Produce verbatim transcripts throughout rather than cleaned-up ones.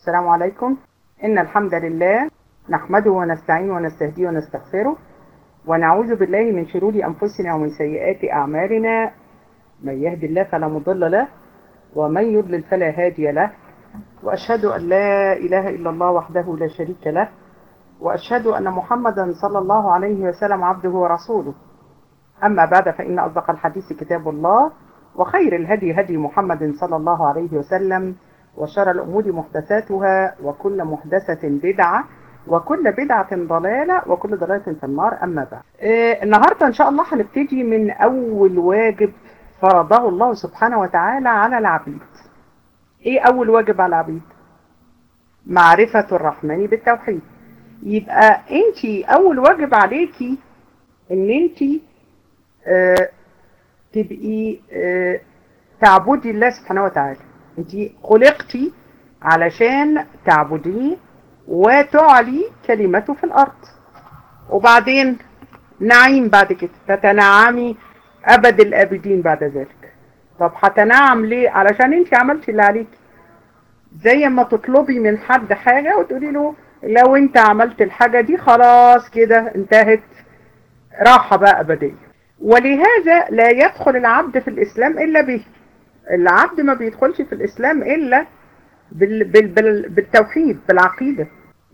السلام عليكم. إن الحمد لله نحمده ونستعينه ونستهديه ونستغفره ونعوذ بالله من شرور أنفسنا ومن سيئات أعمالنا. من يهد الله فلا مضل له ومن يضلل فلا هادي له، وأشهد أن لا إله إلا الله وحده لا شريك له، وأشهد أن محمدا صلى الله عليه وسلم عبده ورسوله. أما بعد، فإن أصدق الحديث كتاب الله، وخير الهدي هدي محمد صلى الله عليه وسلم، وشر الأمور محدثاتها، وكل محدثة بدعة، وكل بدعة ضلالة، وكل ضلالة في النار. أما بعد، آه النهاردة إن شاء الله هنبتدي من أول واجب فرضه الله سبحانه وتعالى على العبيد. إيه أول واجب على العبيد؟ معرفة الرحمن بالتوحيد. يبقى أنتي أول واجب عليكي إن أنتي آه تبقي آه تعبدي الله سبحانه وتعالى. أنتي خلقتي علشان تعبديه وتعلي كلمته في الأرض، وبعدين نعيم بعد كده، تتنعمي أبد الآبدين بعد ذلك. طب هتنعم ليه؟ علشان انت عملتي اللي عليك. زي ما تطلبي من حد حاجة وتقولي له لو انت عملت الحاجة دي خلاص كده انتهت، راحة بقى أبدية. ولهذا لا يدخل العبد في الإسلام إلا به. العبد ما بيدخلش في الإسلام إلا بال بال بال بالتوحيد، بالعقيدة،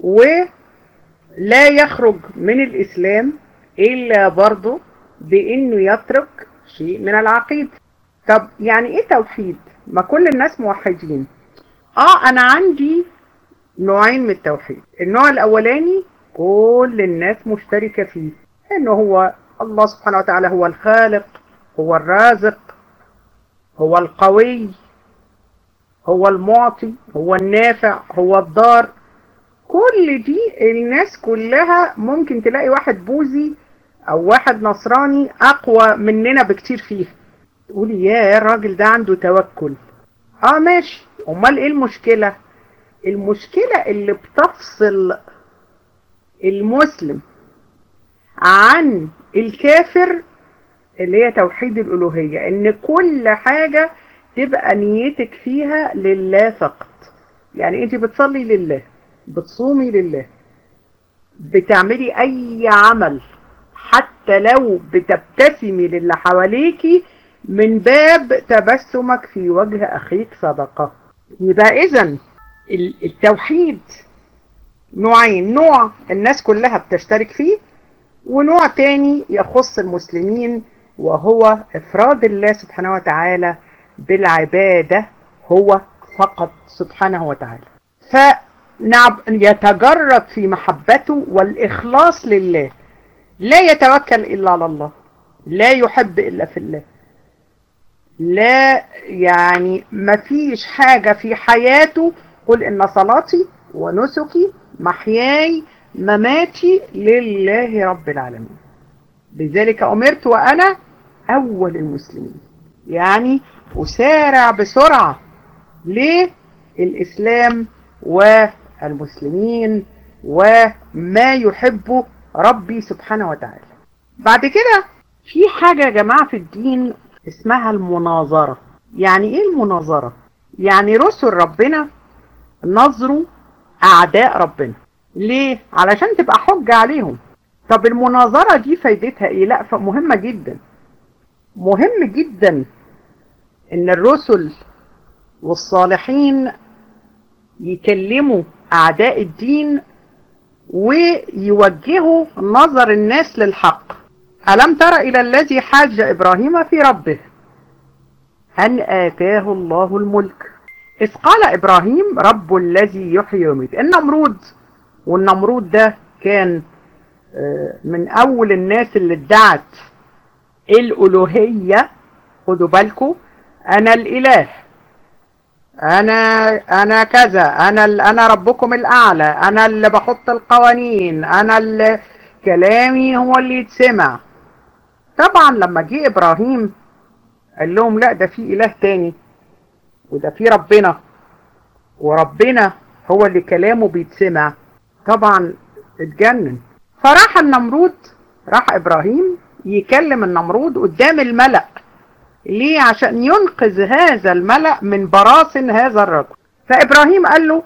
ولا يخرج من الإسلام إلا برضه بإنه يترك شيء من العقيدة. طب يعني إيه توحيد؟ ما كل الناس موحدين. آه أنا عندي نوعين من التوحيد. النوع الأولاني كل الناس مشتركة فيه، إنه هو الله سبحانه وتعالى هو الخالق، هو الرازق، هو القوي، هو المعطي، هو النافع، هو الضار. كل دي الناس كلها ممكن تلاقي واحد بوذي او واحد نصراني اقوى مننا بكتير فيها، تقولي يا الراجل ده عنده توكل. اه ماشي، امال ايه المشكلة؟ المشكلة اللي بتفصل المسلم عن الكافر اللي هي توحيد الالوهية، ان كل حاجة تبقى نيتك فيها لله فقط. يعني انت بتصلي لله، بتصومي لله، بتعملي اي عمل حتى لو بتبتسمي للي حواليكي من باب تبسمك في وجه اخيك صدقة. يبقى اذن التوحيد نوعين، نوع الناس كلها بتشترك فيه، ونوع تاني يخص المسلمين، وهو افراد الله سبحانه وتعالى بالعبادة هو فقط سبحانه وتعالى. فيتجرد في محبته والإخلاص لله، لا يتوكل إلا على الله، لا يحب إلا في الله، لا يعني ما فيش حاجة في حياته. قل إن صلاتي ونسكي محياي مماتي لله رب العالمين، بذلك أمرت وأنا أول المسلمين. يعني أسارع بسرعة للإسلام والمسلمين وما يحبه ربي سبحانه وتعالى. بعد كده في حاجة يا جماعة في الدين اسمها المناظرة. يعني ايه المناظرة؟ يعني رسل ربنا نظروا أعداء ربنا. ليه؟ علشان تبقى حجة عليهم. طب المناظرة دي فايدتها ايه؟ لا مهمة جدا، مهم جدا ان الرسل والصالحين يكلموا اعداء الدين ويوجهوا نظر الناس للحق. ألم تر إلى الذي حاج إبراهيم في ربه أن آتاه الله الملك إذ قال إبراهيم رب الذي يحيي ويميت. النمرود، والنمرود ده كان من أول الناس اللي ادعت الألوهية. خدوا بالكم، أنا الإله، أنا أنا كذا، أنا أنا ربكم الأعلى، أنا اللي بحط القوانين، أنا اللي كلامي هو اللي يتسمع. طبعا لما جه إبراهيم قال لهم لا، ده في إله تاني، وده في ربنا، وربنا هو اللي كلامه بيتسمع. طبعا اتجنن. فراح النمرود، راح إبراهيم يكلم النمرود قدام الملأ. ليه؟ عشان ينقذ هذا الملأ من براثن هذا الرجل. فإبراهيم قال له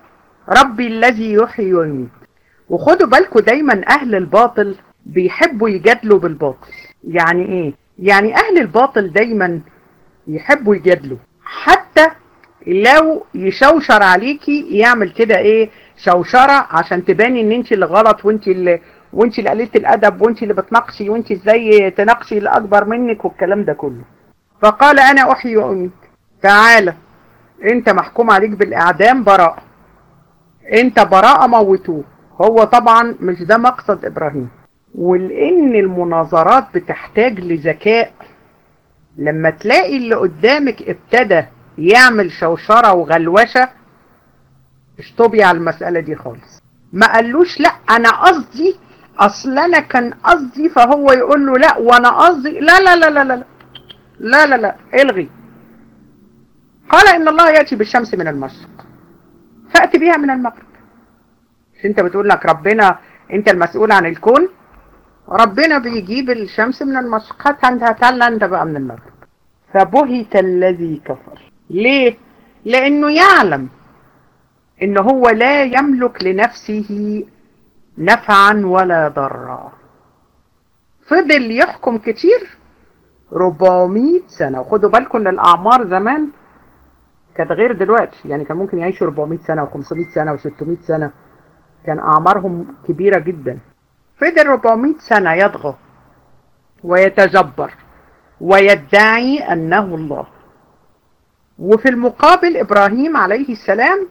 ربي الذي يحيي ويميت. وخدوا بالكم دايما اهل الباطل بيحبوا يجادلوا بالباطل. يعني ايه؟ يعني اهل الباطل دايما يحبوا يجادلوا، حتى لو يشوشر عليكي يعمل كده ايه، شوشرة عشان تباني ان انت اللي غلط، وانت اللي وانت اللي قليلة الادب، وانت اللي بتناقشي، وانت ازاي تناقشي اللي اكبر منك والكلام ده كله. فقال انا احيي واميت. تعالى انت محكوم عليك بالاعدام براءة، انت براءة موتوه. هو طبعا مش ده مقصد ابراهيم، ولان المناظرات بتحتاج لذكاء. لما تلاقي اللي قدامك ابتدى يعمل شوشرة وغلوشة، اشطبي على المسألة دي خالص. ما قالوش لا انا قصدي، اصل انا كان قصدي، فهو يقول له لا وانا قصدي، لا لا لا لا لا لا لا لا الغي. قال ان الله يأتي بالشمس من المشرق فأتي بها من المغرب. مش انت بتقول لك ربنا انت المسؤول عن الكون؟ ربنا بيجيب الشمس من المشرق، هتعلى انت بقى من المغرب. فبهت الذي كفر. ليه؟ لانه يعلم ان هو لا يملك لنفسه نفعا ولا ضرا. فضل يحكم كتير أربعمائة سنة. وخدوا بالكم ان الاعمار زمان كانت غير دلوقتي، يعني كان ممكن يعيشوا أربعمائة سنة وخمسمائة سنة وستمائة سنة، كان اعمارهم كبيرة جدا. فضل أربعمائة سنة يضغط ويتجبر ويدعي انه الله. وفي المقابل ابراهيم عليه السلام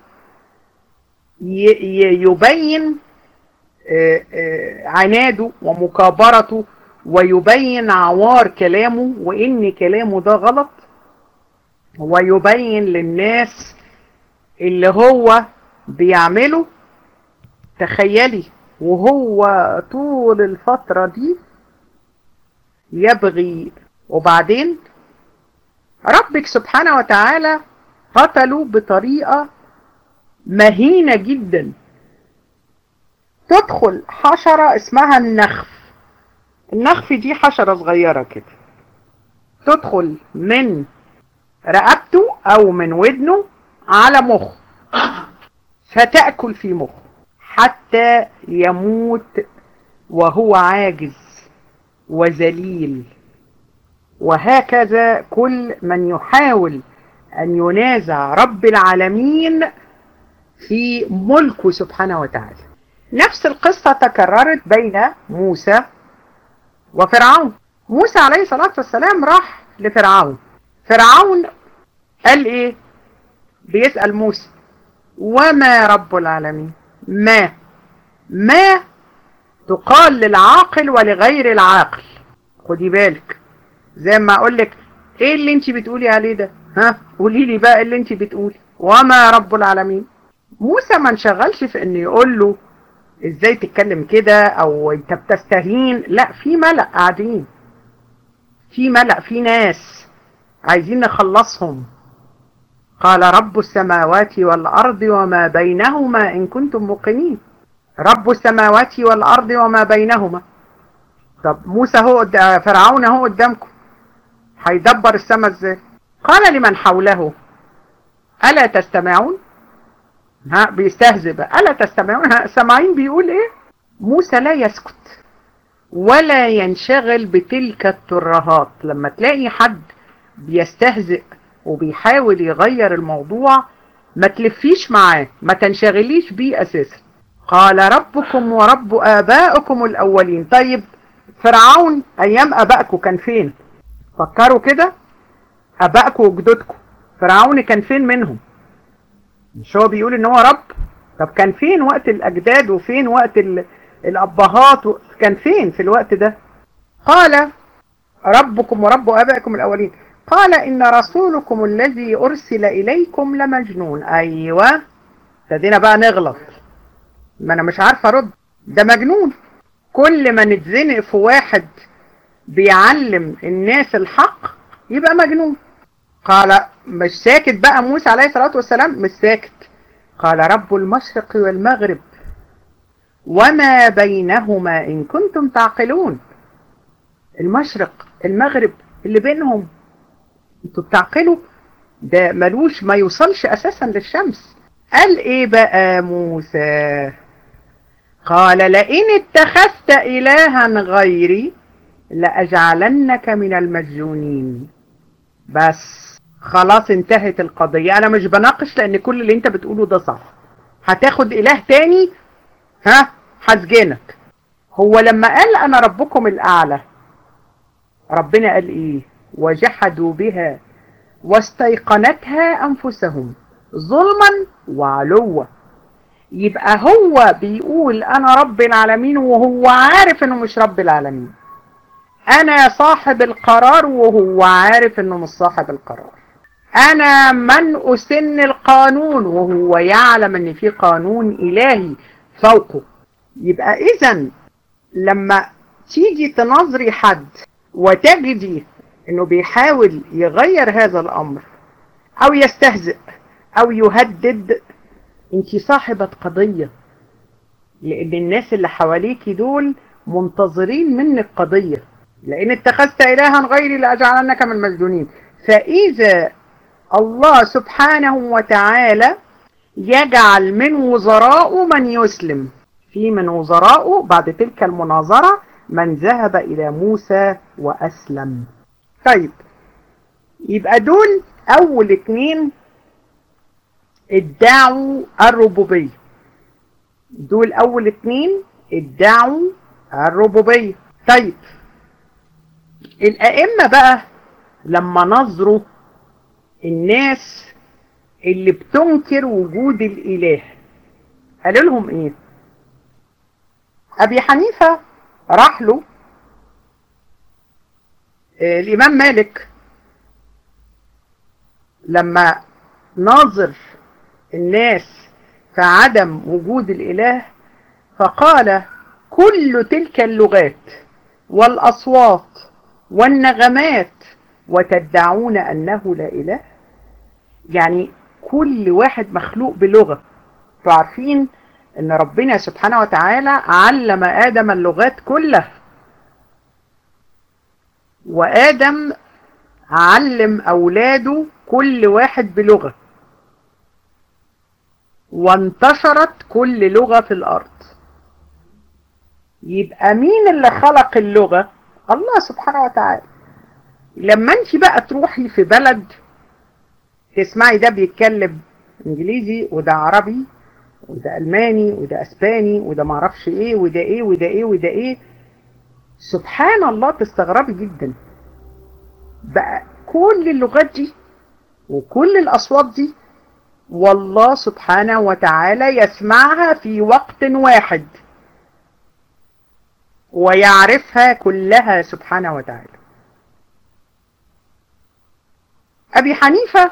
يبين عناده ومكابرته، ويبين عوار كلامه وان كلامه ده غلط، ويبين للناس اللي هو بيعمله. تخيلي وهو طول الفترة دي يبغي. وبعدين ربك سبحانه وتعالى قتلوا بطريقة مهينة جدا. تدخل حشرة اسمها النخف. النخف دي حشرة صغيرة كده، تدخل من رقبته او من ودنه على مخ، فتأكل في مخ حتى يموت وهو عاجز وذليل. وهكذا كل من يحاول أن ينازع رب العالمين في ملكه سبحانه وتعالى. نفس القصة تكررت بين موسى وفرعون. موسى عليه الصلاة والسلام راح لفرعون. فرعون قال ايه؟ بيسأل موسى وما رب العالمين؟ ما ما تقال للعاقل ولغير العاقل. خدي بالك، زي ما اقول لك ايه اللي انت بتقولي عليه ده؟ ها قولي لي بقى اللي انت بتقولي. وما رب العالمين. موسى ما انشغلش في ان يقول له ازاي تتكلم كده او انت بتستهين. لا، في ملأ قاعدين، في ملأ، في ناس عايزين نخلصهم. قال رب السماوات والارض وما بينهما ان كنتم موقنين. رب السماوات والارض وما بينهما. طب موسى هو قدام، فرعون هو قدامكم، هيدبر السماء ازاي؟ قال لمن حوله الا تستمعون؟ ها بيستهزئ بقى. الا تستمعون؟ ها سامعين بيقول ايه؟ موسى لا يسكت ولا ينشغل بتلك الترهات. لما تلاقي حد بيستهزئ وبيحاول يغير الموضوع، ما تلفيش معاه، ما تنشغليش بيه اساسا. قال ربكم ورب آبائكم الأولين. طيب فرعون أيام آبائكم كان فين؟ فكروا كده، آبائكم وجدودكم فرعون كان فين منهم؟ مش هو بيقول إن هو رب؟ طب كان فين وقت الأجداد وفين وقت الأبهات و... كان فين في الوقت ده؟ قال ربكم ورب آبائكم الأولين. قال إن رسولكم الذي أرسل إليكم لمجنون. أيوة، ابتدينا بقى نغلط. ما انا مش عارفه ارد، ده مجنون. كل ما نتزنق في واحد بيعلم الناس الحق يبقى مجنون. قال مش ساكت بقى موسى عليه الصلاه والسلام، مش ساكت. قال رب المشرق والمغرب وما بينهما ان كنتم تعقلون. المشرق المغرب اللي بينهم انتوا بتعقلوا؟ ده ملوش، ما يوصلش اساسا للشمس. قال ايه بقى موسى؟ قال لئن اتخذت إلها غيري لأجعلنك من المسجونين. بس خلاص انتهت القضية، انا مش بناقش لان كل اللي انت بتقوله ده صح. هتاخد اله تاني، ها هسجنك. هو لما قال انا ربكم الاعلى، ربنا قال ايه؟ وجحدوا بها واستيقنتها انفسهم ظلما وعلوا. يبقى هو بيقول انا رب العالمين وهو عارف انه مش رب العالمين. انا صاحب القرار وهو عارف انه مش صاحب القرار. انا من اسن القانون وهو يعلم ان في قانون الهي فوقه. يبقى اذا لما تيجي تنظري حد وتجدي انه بيحاول يغير هذا الامر او يستهزئ او يهدد، انت صاحبة قضية، لان الناس اللي حواليك دول منتظرين منك قضية. لان اتخذت الها غيري لاجعلنك من المسجونين. فاذا الله سبحانه وتعالى يجعل من وزراء من يسلم، في من وزراء بعد تلك المناظرة من ذهب إلى موسى وأسلم. طيب يبقى دول أول اتنين ادعوا الربوبية. دول أول اتنين ادعوا الربوبية. طيب الأئمة بقى لما نظروا الناس اللي بتنكر وجود الإله قالوا لهم ايه؟ أبي حنيفة راح له آه الإمام مالك لما ناظر الناس في عدم وجود الإله، فقال كل تلك اللغات والأصوات والنغمات وتدعون أنه لا إله. يعني كل واحد مخلوق بلغة. تعرفين ان ربنا سبحانه وتعالى علم آدم اللغات كلها، وآدم علم أولاده كل واحد بلغة، وانتشرت كل لغة في الأرض. يبقى مين اللي خلق اللغة؟ الله سبحانه وتعالى. لما انت بقى تروحي في بلد تسمعي ده بيتكلم انجليزي وده عربي وده ألماني وده أسباني وده معرفش ايه وده ايه وده ايه وده ايه، سبحان الله تستغربي جدا. بقى كل اللغات دي وكل الأصوات دي والله سبحانه وتعالى يسمعها في وقت واحد ويعرفها كلها سبحانه وتعالى. أبي حنيفة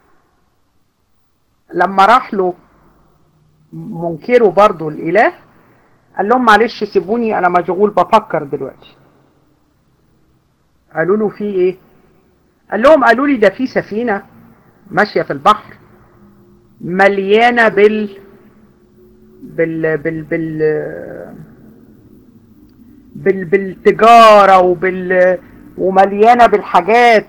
لما راح له منكره برضو الإله قال لهم معلش سيبوني أنا مشغول بفكر دلوقتي. قالوا له في إيه؟ قال لهم قالوا لي ده في سفينة ماشية في البحر مليانة بال بال بال بال بال بالتجارة وبال ومليانة بالحاجات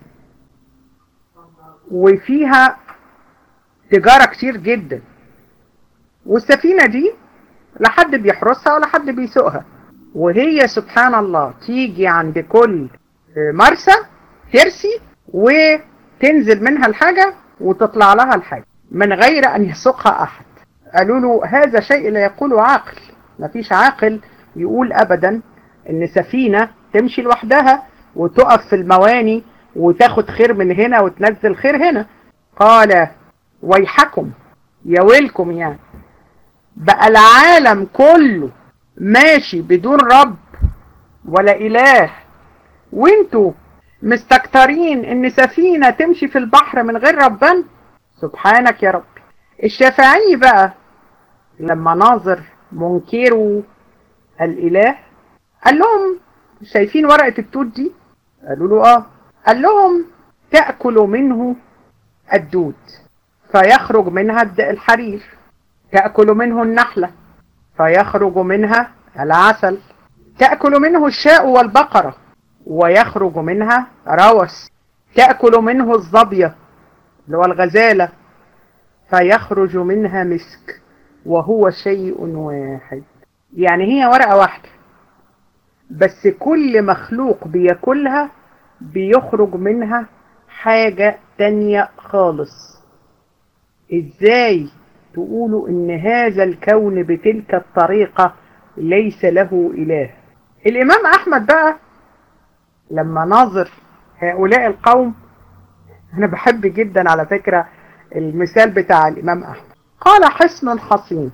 وفيها تجارة كتير جدا، والسفينة دي لا حد بيحرسها ولا حد بيسوقها، وهي سبحان الله تيجي عند كل مرسى ترسي وتنزل منها الحاجة وتطلع لها الحاجة من غير أن يسوقها أحد. قالوا له هذا شيء لا يقوله عاقل، مفيش عاقل يقول أبدا إن سفينة تمشي لوحدها وتقف في المواني وتاخد خير من هنا وتنزل خير هنا. قال ويحكم يا ويلكم، يعني بقى العالم كله ماشي بدون رب ولا إله وانتوا مستكترين ان سفينة تمشي في البحر من غير ربان؟ سبحانك يا رب. الشافعي بقى لما ناظر منكروا الإله قال لهم شايفين ورقة التوت دي؟ قالوا له اه. قال لهم تأكل منه الدود فيخرج منها الحرير، تأكل منه النحلة فيخرج منها العسل، تأكل منه الشاء والبقرة ويخرج منها روس، تأكل منه الظبية اللي هو الغزالة فيخرج منها مسك وهو شيء واحد. يعني هي ورقة واحدة بس كل مخلوق بياكلها بيخرج منها حاجة تانية خالص. ازاي تقولوا ان هذا الكون بتلك الطريقة ليس له اله؟ الامام احمد بقى لما ناظر هؤلاء القوم، انا بحب جدا على فكرة المثال بتاع الامام احمد، قال حصن حصين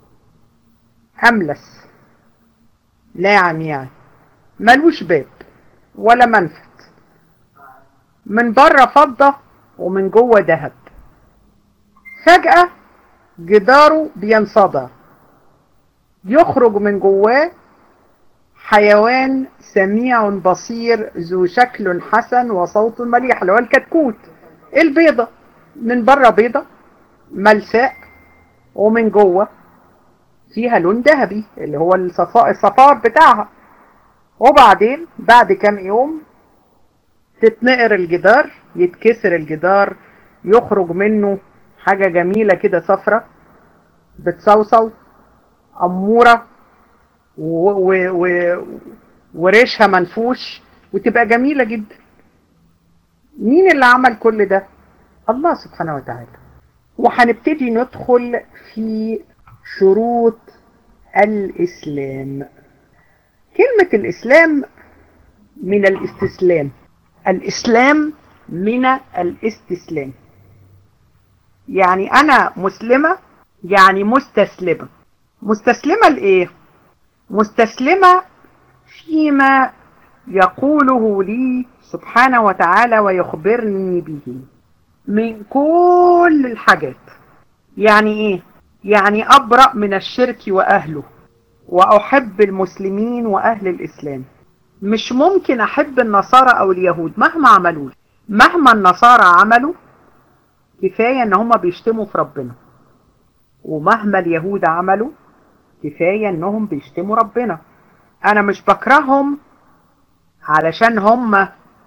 املس ناعم، يعني ملوش باب ولا منفذ، من بره فضة ومن جوه ذهب، فجأة جداره بينصدع، يخرج من جواه حيوان سميع بصير ذو شكل حسن وصوت مليح، اللي هو الكتكوت، البيضة، من بره بيضة ملساء ومن جوه فيها لون ذهبي اللي هو الصفار الصفار بتاعها. وبعدين بعد كام يوم تتنقر الجدار، يتكسر الجدار، يخرج منه حاجة جميلة كده صفرة بتصوصو أمورة و... و... و... وريشها منفوش وتبقى جميلة جدا. مين اللي عمل كل ده؟ الله سبحانه وتعالى. وهنبتدي ندخل في شروط الإسلام. كلمة الإسلام من الاستسلام، الإسلام من الاستسلام، يعني أنا مسلمة يعني مستسلمة. مستسلمة لإيه؟ مستسلمة فيما يقوله لي سبحانه وتعالى ويخبرني به من كل الحاجات. يعني إيه؟ يعني أبرأ من الشرك وأهله، وأحب المسلمين وأهل الإسلام. مش ممكن أحب النصارى أو اليهود مهما عملوا، مهما النصارى عملوا كفاية إن هم بيشتموا في ربنا، ومهما اليهود عملوا كفاية إنهم بيشتموا ربنا. أنا مش بكرههم علشان هم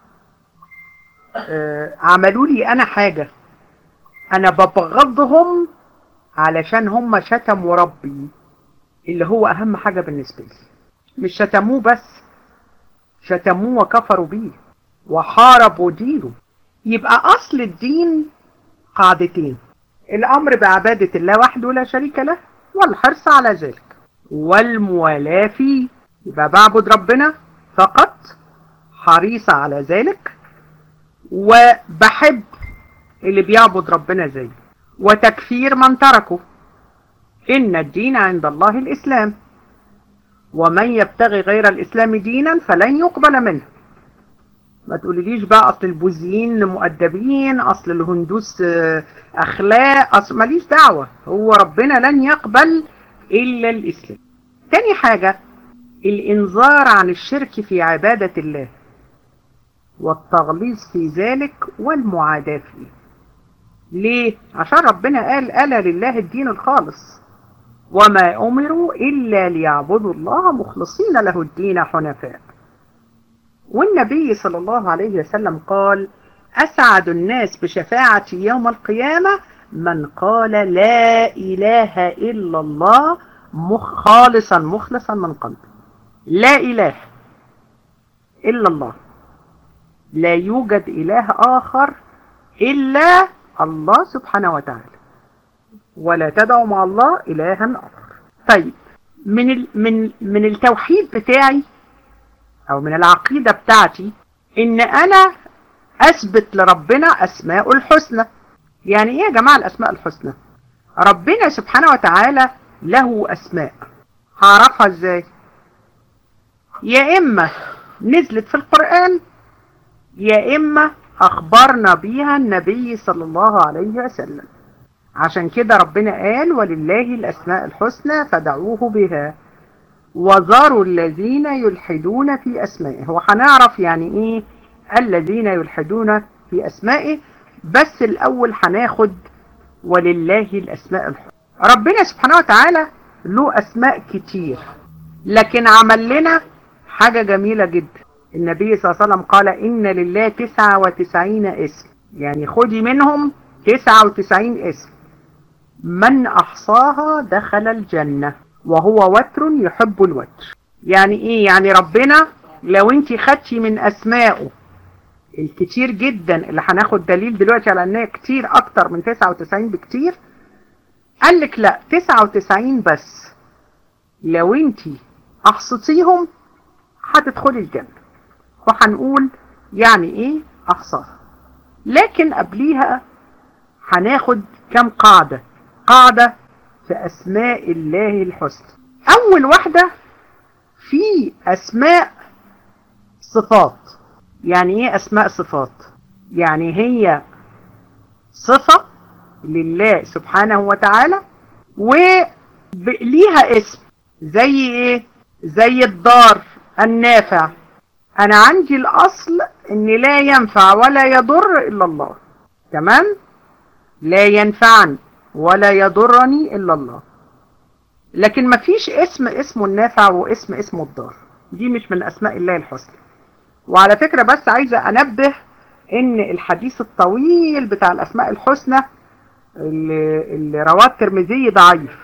عملوا لي أنا حاجة، أنا ببغضهم علشان هم شتموا ربي اللي هو أهم حاجة بالنسبة لي. مش شتموه بس، شتموه وكفروا بيه وحاربوا دينه. يبقى أصل الدين قاعدتين: الأمر بعبادة الله وحده لا شريك له، والحرص على ذلك، والموالاة فيه. يبقى بعبد ربنا فقط، حريصة على ذلك، وبحب اللي بيعبد ربنا زي، وتكفير من تركه. إن الدين عند الله الإسلام، ومن يبتغي غير الإسلام دينا فلن يقبل منه. ما تقوليليش بقى أصل البوذيين مؤدبين، أصل الهندوس أخلاق، أصل ماليش دعوة، هو ربنا لن يقبل إلا الإسلام. تاني حاجة الإنذار عن الشرك في عبادة الله والتغليظ في ذلك والمعاداة فيه. ليه؟ عشان ربنا قال: ألا لله الدين الخالص وما أمروا إلا ليعبدوا الله مخلصين له الدين حنفاء. والنبي صلى الله عليه وسلم قال: أسعد الناس بشفاعتي يوم القيامة من قال لا إله إلا الله خالصا مخلصا من قلبه. لا إله إلا الله، لا يوجد إله آخر إلا الله سبحانه وتعالى، ولا تدعوا مع الله إلها آخر. طيب، من من من التوحيد بتاعي أو من العقيدة بتاعتي إن أنا أثبت لربنا أسماء الحسنى. يعني إيه يا جماعة الأسماء الحسنى؟ ربنا سبحانه وتعالى له أسماء، هعرفها إزاي؟ يا إما نزلت في القرآن، يا إما أخبرنا بيها النبي صلى الله عليه وسلم. عشان كده ربنا قال: ولله الأسماء الحسنى فدعوه بها وذروا الذين يلحدون في أسمائه. هو هنعرف يعني إيه الذين يلحدون في أسمائه، بس الأول هناخد ولله الأسماء الحسنى. ربنا سبحانه وتعالى له أسماء كتير، لكن عمل لنا حاجة جميلة جدا. النبي صلى الله عليه وسلم قال: إن لله تسعة وتسعين اسم، يعني خدي منهم تسعة وتسعين اسم. من أحصاها دخل الجنة وهو وتر يحب الوتر. يعني إيه؟ يعني ربنا لو انت خدتي من أسمائه الكتير جدا اللي هناخد دليل دلوقتي على انها كتير اكتر من تسعة وتسعين بكتير، قال لك لا، تسعة وتسعين بس لو انت احصتيهم هتدخلي الجنة. وهنقول يعني ايه احصاها، لكن قبليها هناخد كم قاعدة قاعدة في اسماء الله الحسنى. اول واحدة في اسماء صفات. يعني ايه اسماء صفات؟ يعني هي صفة لله سبحانه وتعالى وليها اسم. زي ايه؟ زي الضار النافع. انا عندي الاصل ان لا ينفع ولا يضر الا الله، تمام؟ لا ينفعني ولا يضرني الا الله. لكن مفيش اسم اسمه النافع واسم اسمه الضار، دي مش من اسماء الله الحسنى. وعلى فكرة بس عايزة انبه ان الحديث الطويل بتاع الاسماء الحسنى اللي, اللي رواه الترمذي ضعيف،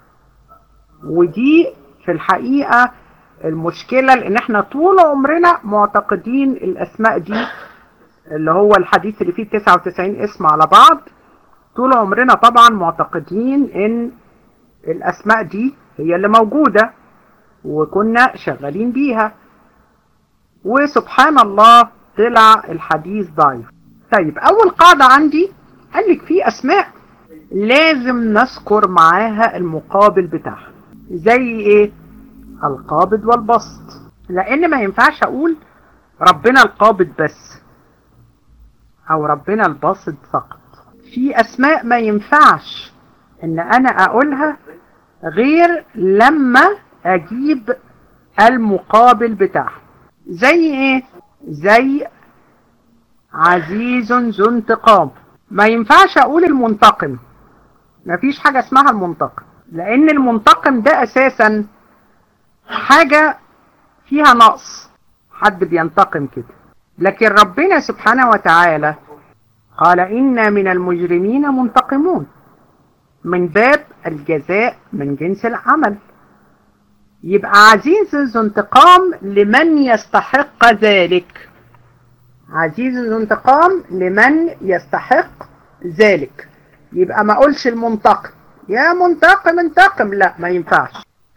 ودي في الحقيقة المشكلة، لان احنا طول عمرنا معتقدين الاسماء دي اللي هو الحديث اللي فيه تسعة وتسعين اسم على بعض، طول عمرنا طبعا معتقدين ان الاسماء دي هي اللي موجودة وكنا شغالين بيها، وسبحان الله طلع الحديث ضعيف. طيب اول قاعدة عندي قال لك في اسماء لازم نذكر معاها المقابل بتاعها. زي ايه؟ القابض والبسط. لان ما ينفعش اقول ربنا القابض بس او ربنا الباسط فقط. في اسماء ما ينفعش ان انا اقولها غير لما اجيب المقابل بتاعها. زي ايه؟ زي عزيز ذو انتقام. ما ينفعش اقول المنتقم، ما فيش حاجة اسمها المنتقم، لان المنتقم ده اساسا حاجة فيها نقص، حد بينتقم كده. لكن ربنا سبحانه وتعالى قال إنا من المجرمين منتقمون، من باب الجزاء من جنس العمل. يبقى عزيز ذو انتقام لمن يستحق ذلك، عزيز ذو انتقام لمن يستحق ذلك. يبقى ما اقولش المنتقم يا منتقم انتقم، لا ما ينفعش.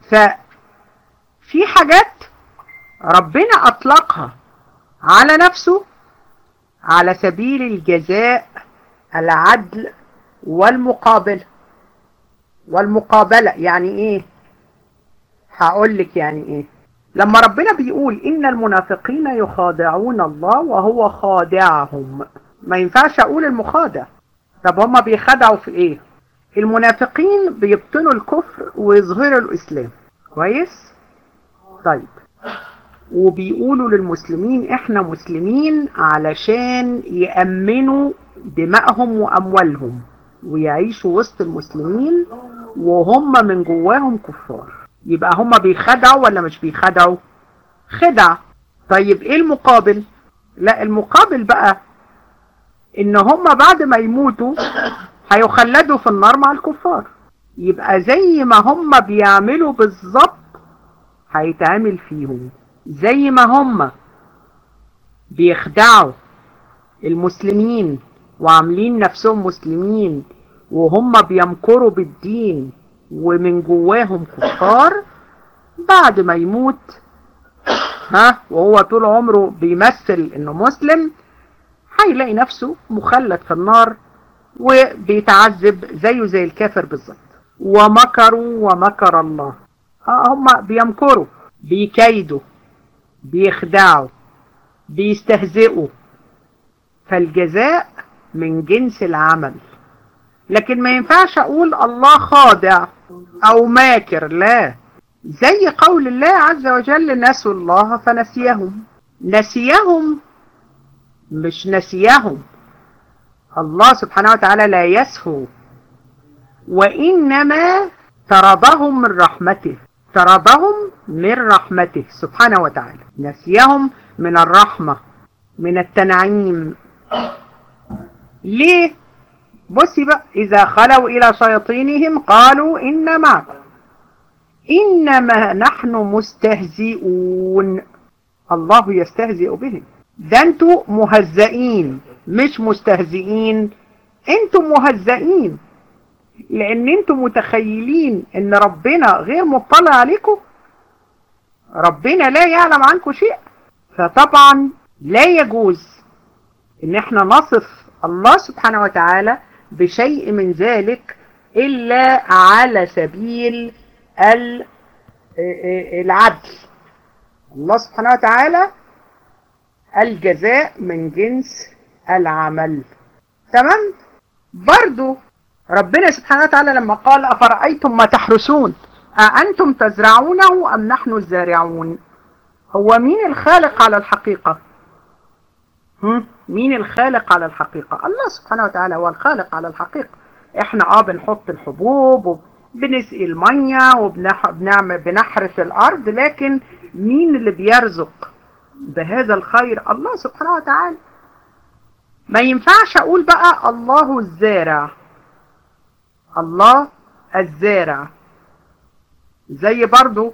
ففي حاجات ربنا اطلقها على نفسه على سبيل الجزاء، العدل والمقابلة. والمقابلة يعني ايه؟ هقول لك يعني ايه. لما ربنا بيقول ان المنافقين يخادعون الله وهو خادعهم، ما ينفعش اقول المخادع. طب هما بيخدعوا في ايه؟ المنافقين بيبطنوا الكفر ويظهروا الاسلام، كويس؟ طيب، وبيقولوا للمسلمين احنا مسلمين علشان يأمنوا دمائهم واموالهم ويعيشوا وسط المسلمين وهم من جواهم كفار. يبقى هم بيخدعوا ولا مش بيخدعوا؟ خدع. طيب ايه المقابل؟ لا، المقابل بقى ان هم بعد ما يموتوا هيخلدوا في النار مع الكفار. يبقى زي ما هم بيعملوا بالظبط هيتعمل فيهم، زي ما هم بيخدعوا المسلمين وعاملين نفسهم مسلمين وهم بيمكروا بالدين ومن جواهم كفار، بعد ما يموت ها وهو طول عمره بيمثل انه مسلم هيلاقي نفسه مخلد في النار وبيتعذب زيه زي الكافر بالظبط. ومكروا ومكر الله. اه هم بيمكروا، بيكيدوا، بيخدعوا، بيستهزئوا، فالجزاء من جنس العمل. لكن ما ينفعش اقول الله خادع او ماكر، لا. زي قول الله عز وجل نسوا الله فنسيهم. نسيهم مش نسيهم. الله سبحانه وتعالى لا يسهو، وإنما طردهم من رحمته، طردهم من رحمته سبحانه وتعالى. نسيهم من الرحمة، من التنعيم. ليه؟ بصي بقى، إذا خلوا إلى شياطينهم قالوا إن معكم إنما نحن مستهزئون. الله يستهزئ بهم. ده انتوا مهزئين مش مستهزئين، انتوا مهزئين لان انتوا متخيلين ان ربنا غير مطلع عليكم. ربنا لا يعلم عنكم شيء. فطبعا لا يجوز ان احنا نصف الله سبحانه وتعالى بشيء من ذلك الا على سبيل العدل. الله سبحانه وتعالى الجزاء من جنس العمل. تمام. برضو ربنا سبحانه وتعالى لما قال أفرأيتم ما تحرسون أأنتم تزرعونه أم نحن الزارعون؟ هو مين الخالق على الحقيقة؟ هم؟ مين الخالق على الحقيقة؟ الله سبحانه وتعالى هو الخالق على الحقيقة. احنا اه بنحط الحبوب وبنسقي المية وبنعمل بنحرث الأرض، لكن مين اللي بيرزق بهذا الخير؟ الله سبحانه وتعالى. ما ينفعش أقول بقى الله الزارع، الله الزارع. زي برضو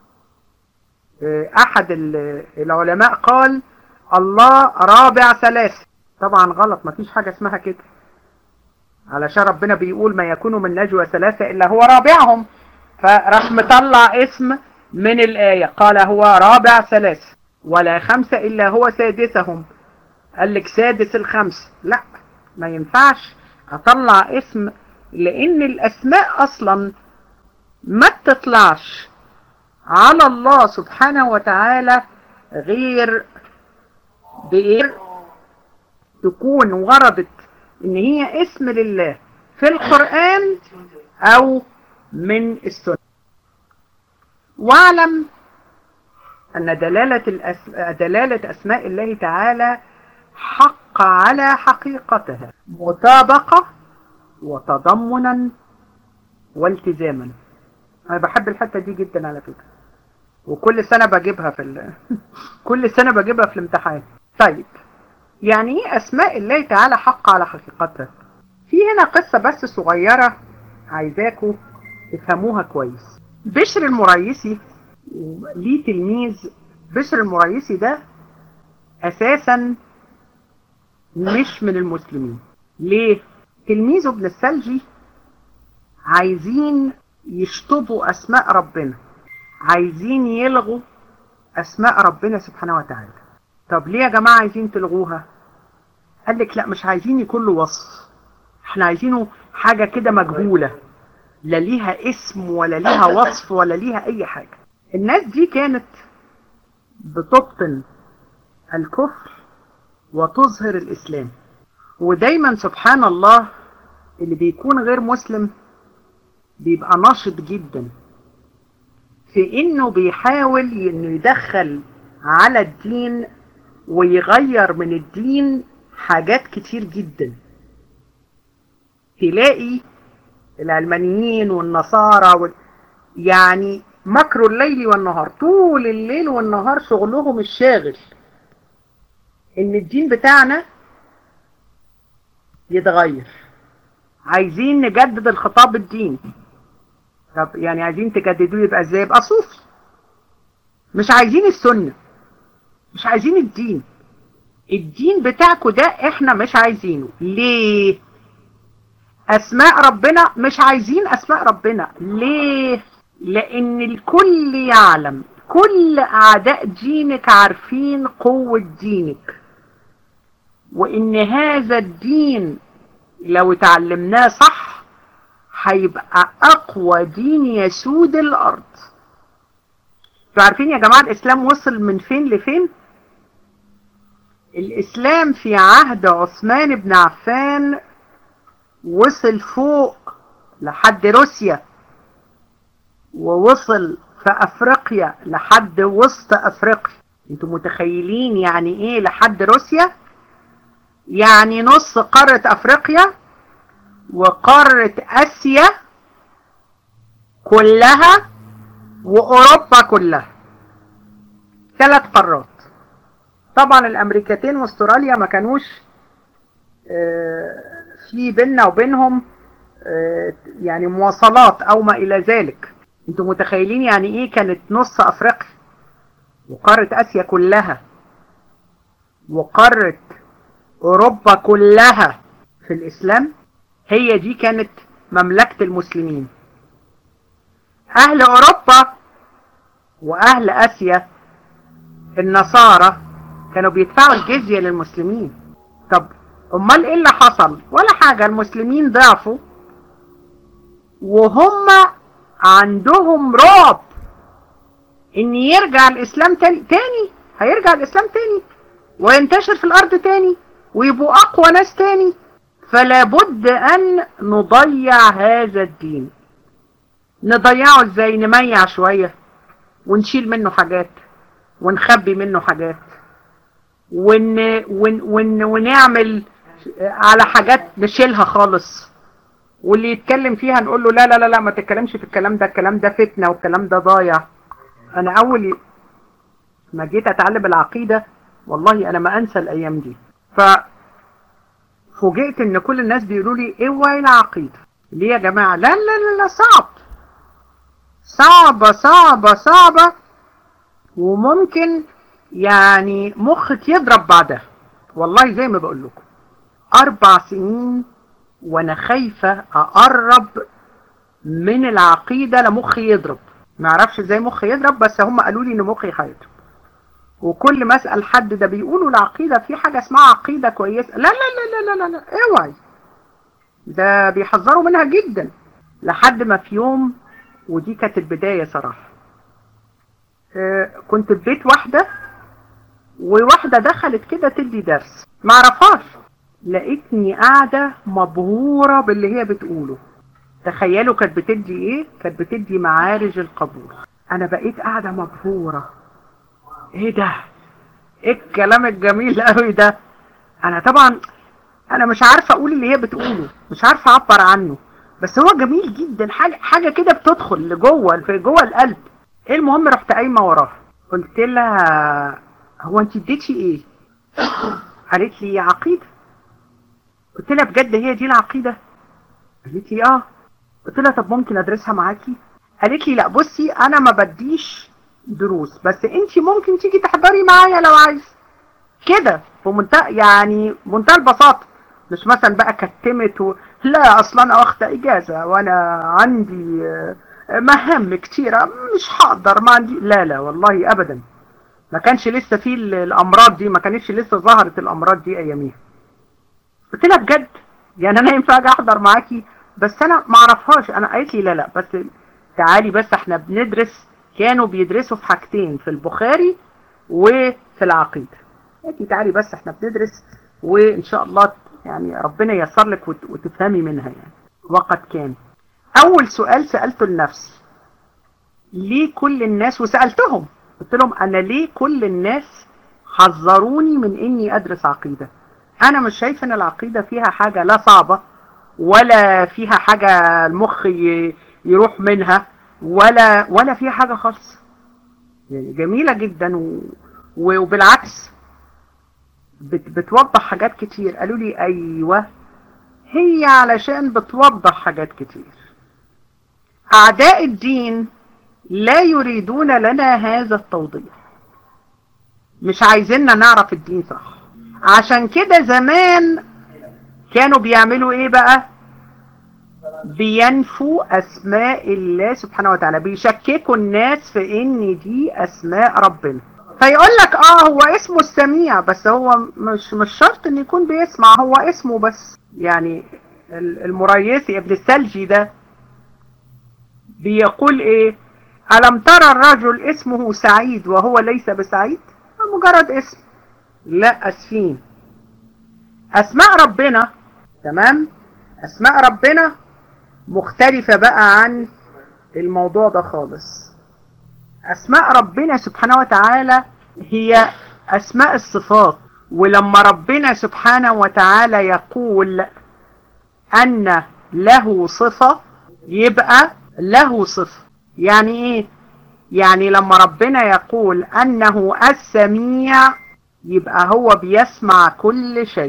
أحد العلماء قال الله رابع ثلاثة. طبعا غلط، ما فيش حاجة اسمها كده، علشان ربنا بيقول ما يكون من نجوى ثلاثة إلا هو رابعهم، فراح مطلع اسم من الآية قال هو رابع ثلاثة، ولا خمسة إلا هو سادسهم. قال لك سادس الخمس. لا، ما ينفعش أطلع اسم، لأن الأسماء أصلا ما تطلعش على الله سبحانه وتعالى غير بإيه؟ تكون وردت إن هي اسم لله في القرآن أو من السنة. واعلم أن دلالة, الأسماء دلالة أسماء الله تعالى حق على حقيقتها، مطابقة وتضمنا والتزاما. أنا بحب الحتة دي جدا على فكرة، وكل سنة بجيبها في ال... كل سنة بجيبها في الامتحان. طيب، يعني ايه أسماء الله تعالى حق على حقيقتها؟ في هنا قصة بس صغيرة عايزاكم تفهموها كويس. بشر المريسي ليه تلميذ. بشر المريسي ده أساسا مش من المسلمين. ليه؟ تلميذه ابن السلجي عايزين يشطبوا أسماء ربنا، عايزين يلغوا أسماء ربنا سبحانه وتعالى. طب ليه يا جماعة عايزين تلغوها؟ قال لك لا، مش عايزين يكون له وصف، احنا عايزينه حاجة كده مجهولة، لا ليها اسم ولا ليها وصف ولا ليها أي حاجة. الناس دي كانت بتبطن الكفر وتظهر الإسلام. ودايما سبحان الله اللي بيكون غير مسلم بيبقى ناشط جدا في انه بيحاول انه يدخل على الدين ويغير من الدين حاجات كتير جدا. تلاقي العلمانيين والنصارى وال... يعني مكروا الليل والنهار، طول الليل والنهار شغلهم الشاغل ان الدين بتاعنا يتغير، عايزين نجدد الخطاب الديني. طب يعني عايزين تجددوه يبقى ازاي؟ يبقى صوفي. مش عايزين السنة، مش عايزين الدين. الدين بتاعكم ده احنا مش عايزينه. ليه؟ اسماء ربنا مش عايزين اسماء ربنا. ليه؟ لان الكل يعلم، كل اعداء دينك عارفين قوة دينك، وان هذا الدين لو تعلمناه صح هيبقى اقوى دين يسود الارض. انتوا عارفين يا جماعة الاسلام وصل من فين لفين؟ الاسلام في عهد عثمان بن عفان وصل فوق لحد روسيا، ووصل في افريقيا لحد وسط افريقيا. انتوا متخيلين يعني ايه لحد روسيا؟ يعني نص قارة افريقيا وقارة اسيا كلها واوروبا كلها، ثلاث قارات. طبعا الامريكتين واستراليا ما كانوش في بيننا وبينهم يعني مواصلات او ما الى ذلك. انتوا متخيلين يعني ايه كانت نص افريقيا وقارة اسيا كلها وقارة اوروبا كلها في الاسلام؟ هي دي كانت مملكة المسلمين. اهل اوروبا واهل اسيا النصارى كانوا بيدفعوا الجزية للمسلمين. طب امال ايه اللي حصل؟ ولا حاجة، المسلمين ضعفوا وهم عندهم رعب ان يرجع الاسلام تاني، هيرجع الاسلام تاني وينتشر في الارض تاني ويبقوا اقوى ناس تاني. فلا بد ان نضيع هذا الدين. نضيعه ازاي؟ نميع شوية ونشيل منه حاجات ونخبي منه حاجات ون... ون... ون... ونعمل على حاجات نشيلها خالص، واللي يتكلم فيها نقول له لا لا لا لا ما تتكلمش في الكلام ده، الكلام ده فتنة والكلام ده ضايع. انا اول ما جيت اتعلم العقيدة والله انا ما انسى الايام دي، ففوجئت ان كل الناس بيقولوا لي ايه وايه العقيدة ليه يا جماعة؟ لا لا لا لا صعب، صعبة صعبة صعبة، وممكن يعني مخك يضرب بعدها. والله زي ما بقول لكم اربع سنين وانا خايفة اقرب من العقيدة لمخي يضرب. ما اعرفش ازاي مخي يضرب، بس هم قالوا لي ان مخي هيضرب. وكل ما اسال حد ده بيقولوا العقيدة في حاجة اسمها عقيدة كويسة، لا لا لا لا لا لا اوعي، ده بيحذروا منها جدا. لحد ما في يوم، ودي كانت البداية صراحة، اه كنت في بيت واحدة وواحدة دخلت كده تدي درس ما اعرفهاش، لقيتني قاعدة مبهورة باللي هي بتقوله. تخيلوا كانت بتدي ايه؟ كانت بتدي معارج القبول. انا بقيت قاعدة مبهورة، ايه ده؟ ايه الكلام الجميل قوي ده؟ انا طبعا انا مش عارفة اقول اللي هي بتقوله، مش عارفة اعبر عنه، بس هو جميل جدا، حاجة حاجة كده بتدخل لجوه في جوه القلب. ايه المهم رحت قايمة وراها قلت لها هو انت اديتي ايه؟ قالت لي عقيدة. قلت لها بجد هي دي العقيدة؟ قالت لي اه. قلت لها طب ممكن ادرسها معاكي؟ قالت لي لا بصي انا ما بديش دروس، بس انتي ممكن تيجي تحضري معايا لو عايز. كده بمنتهى يعني منتهى البساطة، مش مثلا بقى كتمت و... لا اصلا انا واخده اجازة وانا عندي مهام كتيرة مش هقدر، ما عندي، لا لا والله ابدا. ما كانش لسه في الامراض دي، ما كانتش لسه ظهرت الامراض دي اياميها. قلت لها بجد يعني انا ينفع اجي احضر معاكي؟ بس انا ما اعرفهاش. انا قالت لي لا لا بس تعالي، بس احنا بندرس، كانوا بيدرسوا في حاجتين، في البخاري وفي العقيدة. قالت لي تعالي بس احنا بندرس وان شاء الله يعني ربنا ييسر لك وتفهمي منها يعني. وقد كان اول سؤال سألته لنفسي، ليه كل الناس، وسألتهم قلت لهم انا ليه كل الناس حذروني من اني ادرس عقيدة؟ انا مش شايف ان العقيدة فيها حاجة لا صعبة ولا فيها حاجة المخ يروح منها ولا ولا فيها حاجة خالص، يعني جميلة جدا و... وبالعكس بت... بتوضح حاجات كتير. قالوا لي ايوه هي علشان بتوضح حاجات كتير. اعداء الدين لا يريدون لنا هذا التوضيح، مش عايزيننا نعرف الدين صح. عشان كده زمان كانوا بيعملوا ايه بقى؟ بينفوا اسماء الله سبحانه وتعالى، بيشككوا الناس في ان دي اسماء ربنا. فيقول لك اه هو اسمه السميع، بس هو مش مش شرط ان يكون بيسمع، هو اسمه بس. يعني المريسي ابن السلجي ده بيقول ايه؟ ألم ترى الرجل اسمه سعيد وهو ليس بسعيد؟ مجرد اسم. لا اسفين، اسماء ربنا تمام، اسماء ربنا مختلفة بقى عن الموضوع ده خالص. اسماء ربنا سبحانه وتعالى هي اسماء الصفات، ولما ربنا سبحانه وتعالى يقول ان له صفة يبقى له صفة. يعني ايه؟ يعني لما ربنا يقول انه السميع يبقى هو بيسمع كل شيء.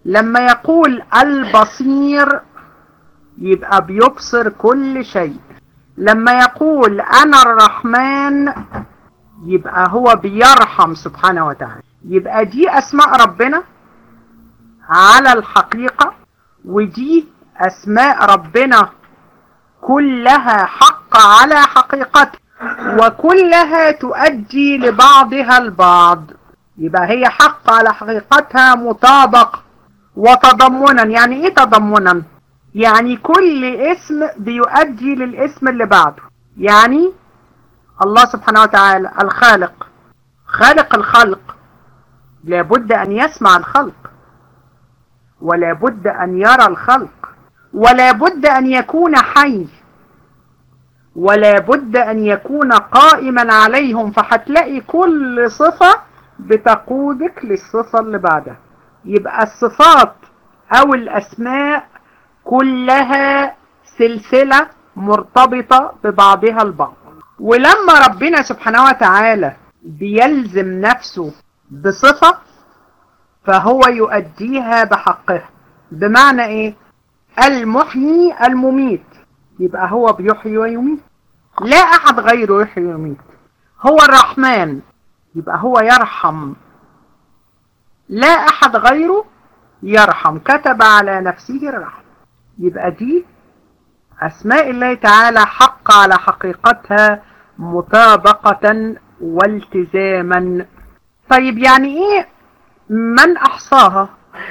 لما يقول البصير يبقى بيبصر كل شيء. لما يقول أنا الرحمن يبقى هو بيرحم سبحانه وتعالى. يبقى دي أسماء ربنا على الحقيقة، ودي أسماء ربنا كلها حق على حقيقته، وكلها تؤدي لبعضها البعض. يبقى هي حق على حقيقتها مطابق وتضمنا. يعني ايه تضمنا؟ يعني كل اسم بيؤدي للاسم اللي بعده. يعني الله سبحانه وتعالى الخالق، خالق الخلق، لابد أن يسمع الخلق، ولا بد أن يرى الخلق، ولا بد أن يكون حي، ولا بد أن يكون قائما عليهم. فهتلاقي كل صفة بتقودك للصفة اللي بعدها. يبقى الصفات أو الأسماء كلها سلسلة مرتبطة ببعضها البعض. ولما ربنا سبحانه وتعالى بيلزم نفسه بصفة فهو يؤديها بحقها. بمعنى ايه؟ المحيي المميت، يبقى هو بيحيي ويميت، لا احد غيره يحيي ويميت. هو الرحمن، يبقى هو يرحم، لا احد غيره يرحم، كتب على نفسه الرحمة. يبقى دي أسماء الله تعالى حق على حقيقتها مطابقة والتزاما. طيب يعني ايه من احصاها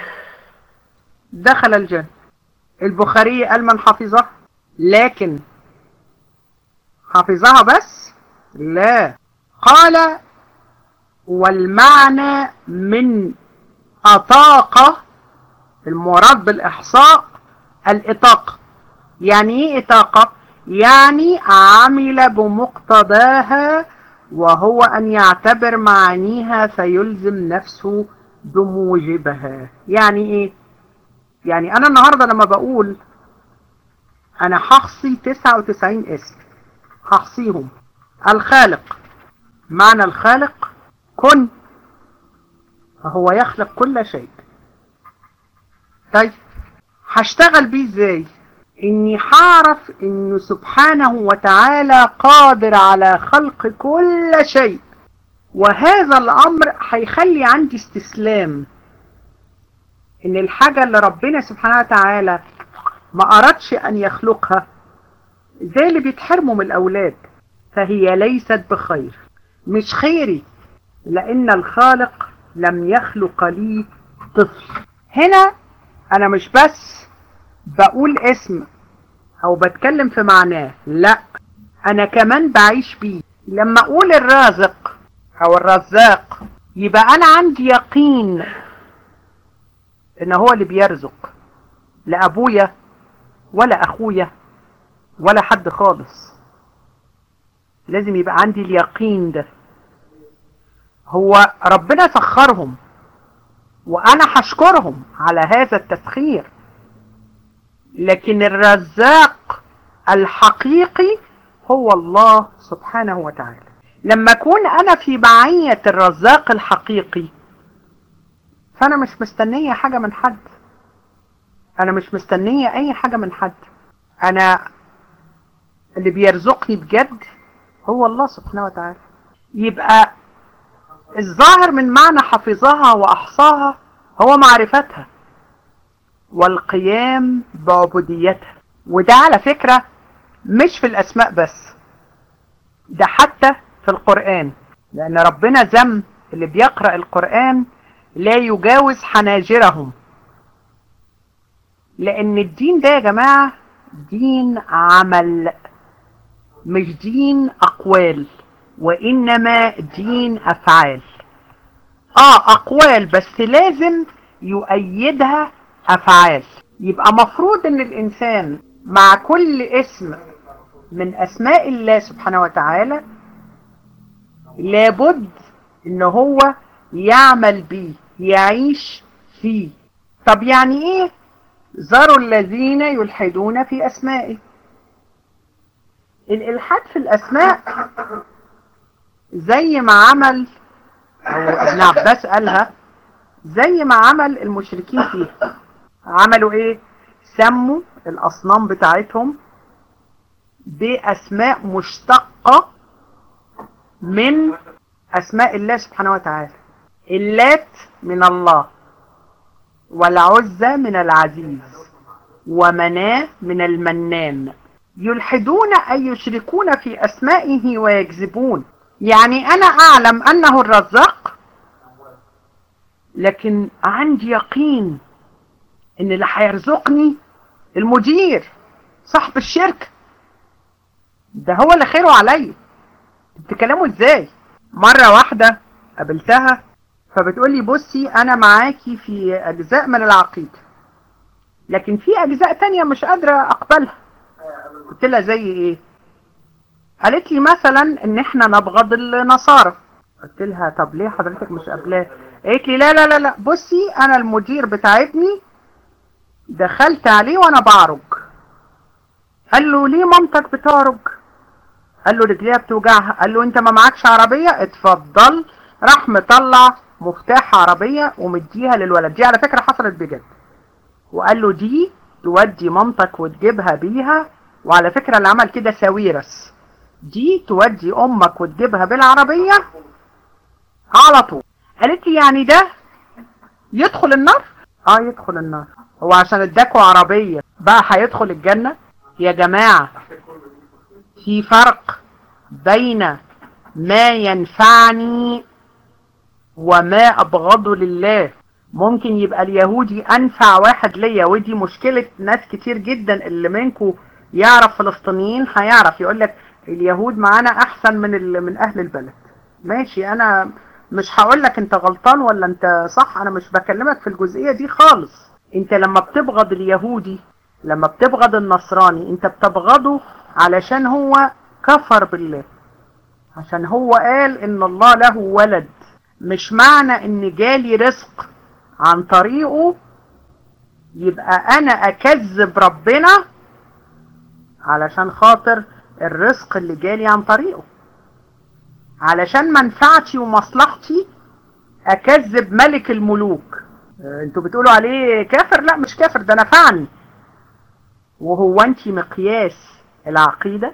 دخل الجنة؟ البخاري قال من حفظها، لكن حفظها بس؟ لا، قال والمعنى من أطاقة، المراد بالإحصاء الإطاقة. يعني ايه إطاقة؟ يعني عمل بمقتضاها، وهو أن يعتبر معانيها فيلزم نفسه بموجبها. يعني ايه؟ يعني أنا النهاردة لما بقول أنا هحصي تسعة وتسعين اسم، هحصيهم. الخالق، معنى الخالق كن، فهو يخلق كل شيء. طيب هشتغل بيه ازاي؟ اني هعرف انه سبحانه وتعالى قادر على خلق كل شيء، وهذا الامر هيخلي عندي استسلام ان الحاجة اللي ربنا سبحانه وتعالى ما أردش أن يخلقها، زي اللي بيتحرموا من الأولاد، فهي ليست بخير، مش خيري، لأن الخالق لم يخلق لي طفل. هنا أنا مش بس بقول اسم أو بتكلم في معناه، لا، أنا كمان بعيش بيه. لما أقول الرازق أو الرزاق يبقى أنا عندي يقين إن هو اللي بيرزق، لا أبويا ولا أخويا ولا حد خالص. لازم يبقى عندي اليقين ده. هو ربنا سخرهم وأنا هشكرهم على هذا التسخير، لكن الرزاق الحقيقي هو الله سبحانه وتعالى. لما أكون أنا في معية الرزاق الحقيقي فأنا مش مستنية حاجة من حد، أنا مش مستنية أي حاجة من حد. أنا اللي بيرزقني بجد هو الله سبحانه وتعالى. يبقى الظاهر من معنى حفظها وأحصاها هو معرفتها والقيام بعبوديتها. وده على فكرة مش في الأسماء بس، ده حتى في القرآن، لأن ربنا ذم اللي بيقرأ القرآن لا يجاوز حناجرهم. لأن الدين ده يا جماعة دين عمل، مش دين أقوال، وإنما دين أفعال. آه أقوال بس لازم يؤيدها أفعال. يبقى مفروض إن الإنسان مع كل اسم من أسماء الله سبحانه وتعالى لابد إن هو يعمل بيه، يعيش فيه. طب يعني إيه ذروا الذين يلحدون في أسمائه؟ الإلحاد في الأسماء زي ما عمل أو ابن عباس قالها زي ما عمل المشركين فيها. عملوا ايه؟ سموا الاصنام بتاعتهم باسماء مشتقة من اسماء الله سبحانه وتعالى. اللات من الله، والعزى من العزيز، ومناه من المنان. يلحدون أي يشركون في أسمائه ويكذبون. يعني أنا أعلم أنه الرزاق، لكن عندي يقين إن اللي هيرزقني المدير صاحب الشركة، ده هو اللي خيره عليا. بتكلموا إزاي؟ مرة واحدة قابلتها فبتقولي بصي أنا معاكي في أجزاء من العقيدة، لكن في أجزاء تانية مش قادرة أقبلها. قلت لها زي إيه؟ قالت لي مثلا إن إحنا نبغض النصارى. قلت لها طب ليه حضرتك مش قابلاه؟ قالت لي لا لا لا لا بصي أنا المدير بتاع ابني دخلت عليه وأنا بعرج. قال له ليه مامتك بتعرج؟ قال له رجليها بتوجعها. قال له أنت ما معكش عربية؟ اتفضل. راح مطلع مفتاح عربية ومديها للولد. دي على فكرة حصلت بجد. وقال له دي تودي مامتك وتجيبها بيها، وعلى فكرة اللي عمل كده ساويرس، دي تودي امك وتجيبها بالعربية على طول. قالت لي يعني ده يدخل النار؟ اه يدخل النار. هو عشان اداكوا عربية بقى هيدخل الجنة؟ يا جماعة في فرق بين ما ينفعني وما ابغضه لله. ممكن يبقى اليهودي انفع واحد ليا، ودي مشكلة ناس كتير جدا. اللي منكم يعرف فلسطينيين هيعرف يقولك اليهود معانا احسن من من اهل البلد. ماشي، انا مش هقولك انت غلطان ولا انت صح، انا مش بكلمك في الجزئية دي خالص. انت لما بتبغض اليهودي، لما بتبغض النصراني، انت بتبغضه علشان هو كفر بالله، عشان هو قال ان الله له ولد. مش معنى ان جالي رزق عن طريقه يبقى انا اكذب ربنا علشان خاطر الرزق اللي جالي عن طريقه، علشان منفعتي ومصلحتي اكذب ملك الملوك. انتوا بتقولوا عليه كافر؟ لا مش كافر، ده نفعني. وهو انت مقياس العقيدة؟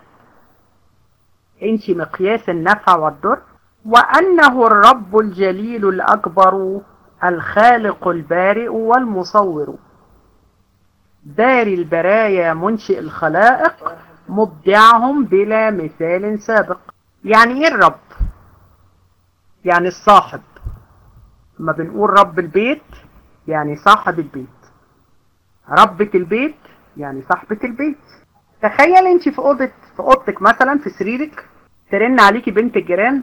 انت مقياس النفع والضر؟ وانه الرب الجليل الاكبر الخالق البارئ والمصور، باري البرايا منشئ الخلائق، مبدعهم بلا مثال سابق. يعني ايه الرب؟ يعني الصاحب. لما بنقول رب البيت يعني صاحب البيت، ربة البيت يعني صاحبة البيت. تخيل انت في اوضه في اوضتك مثلا في سريرك، ترن عليكي بنت الجيران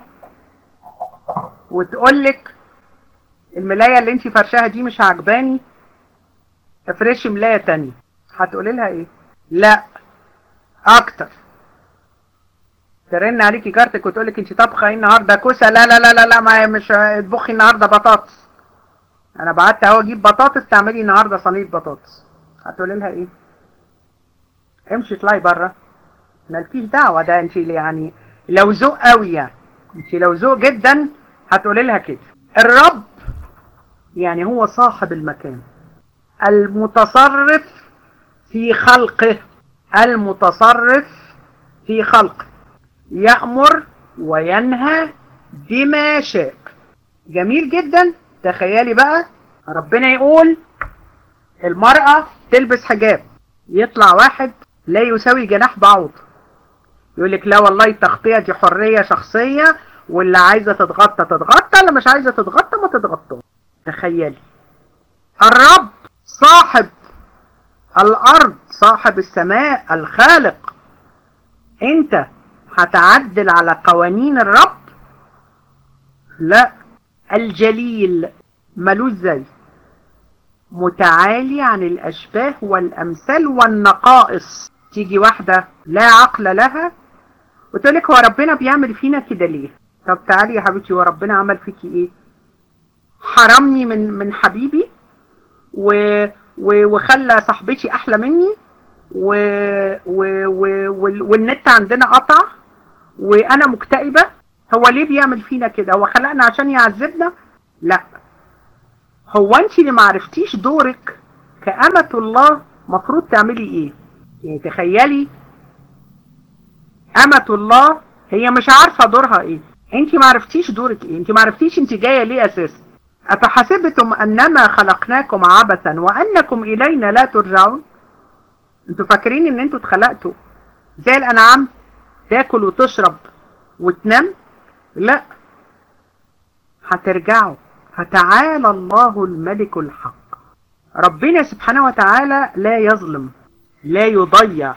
وتقولك الملايه اللي انت فرشاها دي مش عجباني، افرشي ملايه تانية. هتقولي لها ايه؟ لا اكتر. ترن عليكي جارتك وتقولك انت طبخه ايه النهارده؟ كوسه. لا لا لا لا لا ما مش اطبخي النهارده بطاطس، انا بعت اهو اجيب بطاطس تعملي النهارده صينيه بطاطس. هتقولي لها ايه؟ امشي اطلعي بره، مالكيش دعوه. ده انت يعني لو ذوق قوي، يعني انت لو ذوق جدا هتقولي لها كده. الرب يعني هو صاحب المكان، المتصرف في خلقه، المتصرف في خلقه، يأمر وينهى بما شاء. جميل جدا. تخيلي بقى ربنا يقول المرأة تلبس حجاب، يطلع واحد لا يساوي جناح بعوض يقولك لا والله التغطية دي حرية شخصية، واللي عايزة تتغطى تتغطى، اللي مش عايزة تتغطى ما تتغطى. تخيلي الرب صاحب الأرض، صاحب السماء، الخالق، انت هتعدل على قوانين الرب؟ لا. الجليل ملوش زي، متعالي عن الأشباه والأمثال والنقائص. تيجي واحدة لا عقل لها وتقولك هو ربنا بيعمل فينا كده ليه؟ طب تعالي يا حبيبتي، هو ربنا عمل فيكي ايه؟ حرمني من من حبيبي و و وخلى صاحبتي احلى مني و... و... و... والنت عندنا قطع وانا مكتئبة. هو ليه بيعمل فينا كده؟ هو خلقنا عشان يعذبنا؟ لا، هو انت اللي معرفتيش دورك كأمة الله مفروض تعملي ايه؟ يعني تخيلي أمة الله هي مش عارفة دورها ايه، انت معرفتيش دورك ايه، انت معرفتيش انت جاية ليه اساسا. أفحسبتم أنما خلقناكم عبثا وأنكم إلينا لا ترجعون؟ انتوا فاكرين ان انتوا اتخلقتوا زي الأنعام تاكل وتشرب وتنام؟ لا، هترجعوا. فتعالى الله الملك الحق. ربنا سبحانه وتعالى لا يظلم، لا يضيع،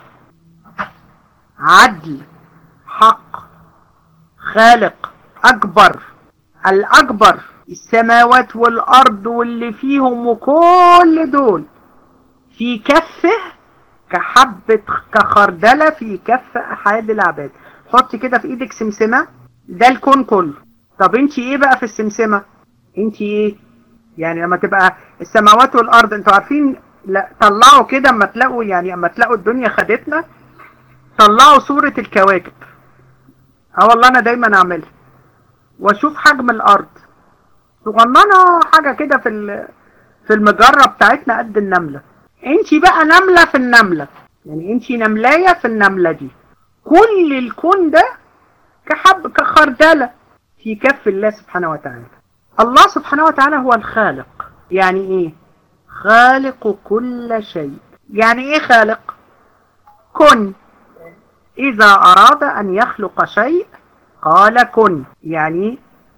عدل، حق، خالق، أكبر، الأكبر، السماوات والأرض واللي فيهم وكل دول في كفه كحبة كخردلة في كف أحد العباد. حط كده في ايدك سمسمة، ده الكون كله. طب انت ايه بقى في السمسمة؟ انت ايه؟ يعني لما تبقى السماوات والأرض، انتوا عارفين، لا طلعوا كده اما تلاقوا، يعني اما تلاقوا الدنيا خدتنا طلعوا صورة الكواكب. اه والله انا دايما اعملها واشوف حجم الارض صغننه حاجه كده في في المجره بتاعتنا قد النمله. انتي بقى نمله في النمله، يعني انتي نملايه في النمله دي. كل الكون ده كحب كخردله في كف الله سبحانه وتعالى. الله سبحانه وتعالى هو الخالق. يعني ايه خالق كل شيء؟ يعني ايه خالق؟ كن. إذا أراد أن يخلق شيء قال كن. يعني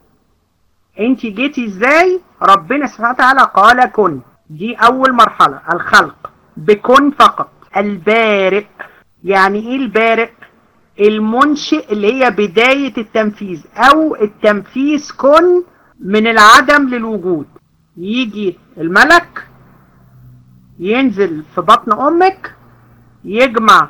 انت جيتي ازاي؟ ربنا سبحانه وتعالى قال كن. دي أول مرحلة، الخلق بكن فقط. البارئ، يعني ايه البارئ؟ المنشئ، اللي هي بداية التنفيذ أو التنفيذ. كن من العدم للوجود. يجي الملك ينزل في بطن أمك، يجمع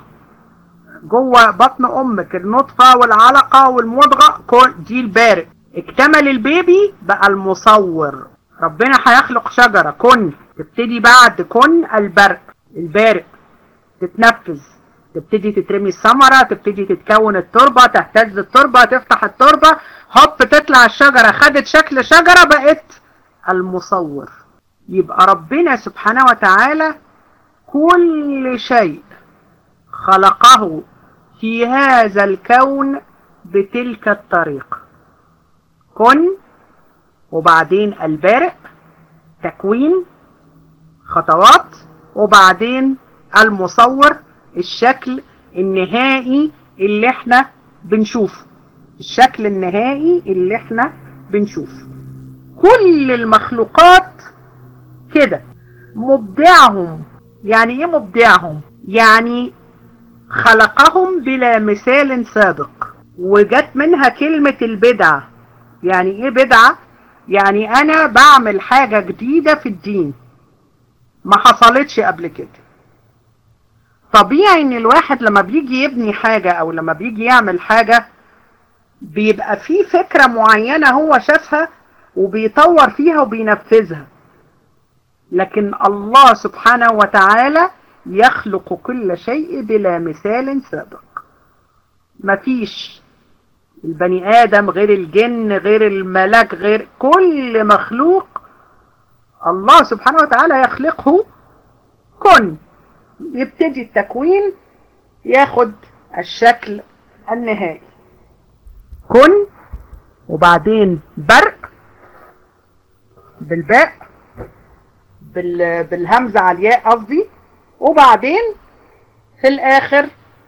جوه بطن امك النطفة والعلقة والمضغة، دي البارئ. اكتمل البيبي بقى المصور. ربنا هيخلق شجرة كن، تبتدي بعد كن البرء البارئ تتنفذ، تبتدي تترمي الثمرة، تبتدي تتكون التربة، تهتز التربة، تفتح التربة، هوب تطلع الشجرة، خدت شكل شجرة، بقت المصور. يبقى ربنا سبحانه وتعالى كل شيء خلقه في هذا الكون بتلك الطريقة. كن، وبعدين البارئ، تكوين، خطوات، وبعدين المصور، الشكل النهائي اللي احنا بنشوفه. الشكل النهائي اللي احنا بنشوفه. كل المخلوقات كده مبدعهم. يعني ايه مبدعهم؟ يعني خلقهم بلا مثال سابق. وجت منها كلمة البدعة. يعني ايه بدعة؟ يعني انا بعمل حاجة جديدة في الدين ما حصلتش قبل كده. طبيعي ان الواحد لما بيجي يبني حاجة او لما بيجي يعمل حاجة بيبقى فيه فكرة معينة هو شافها وبيطور فيها وبينفذها. لكن الله سبحانه وتعالى يخلق كل شيء بلا مثال سابق. مفيش البني آدم غير الجن غير الملك غير كل مخلوق الله سبحانه وتعالى يخلقه كن. يبتدي التكوين ياخد الشكل النهائي كن، وبعدين برء بالباء بال... بالهمزة على الياء قصدي، وبعدين في الاخر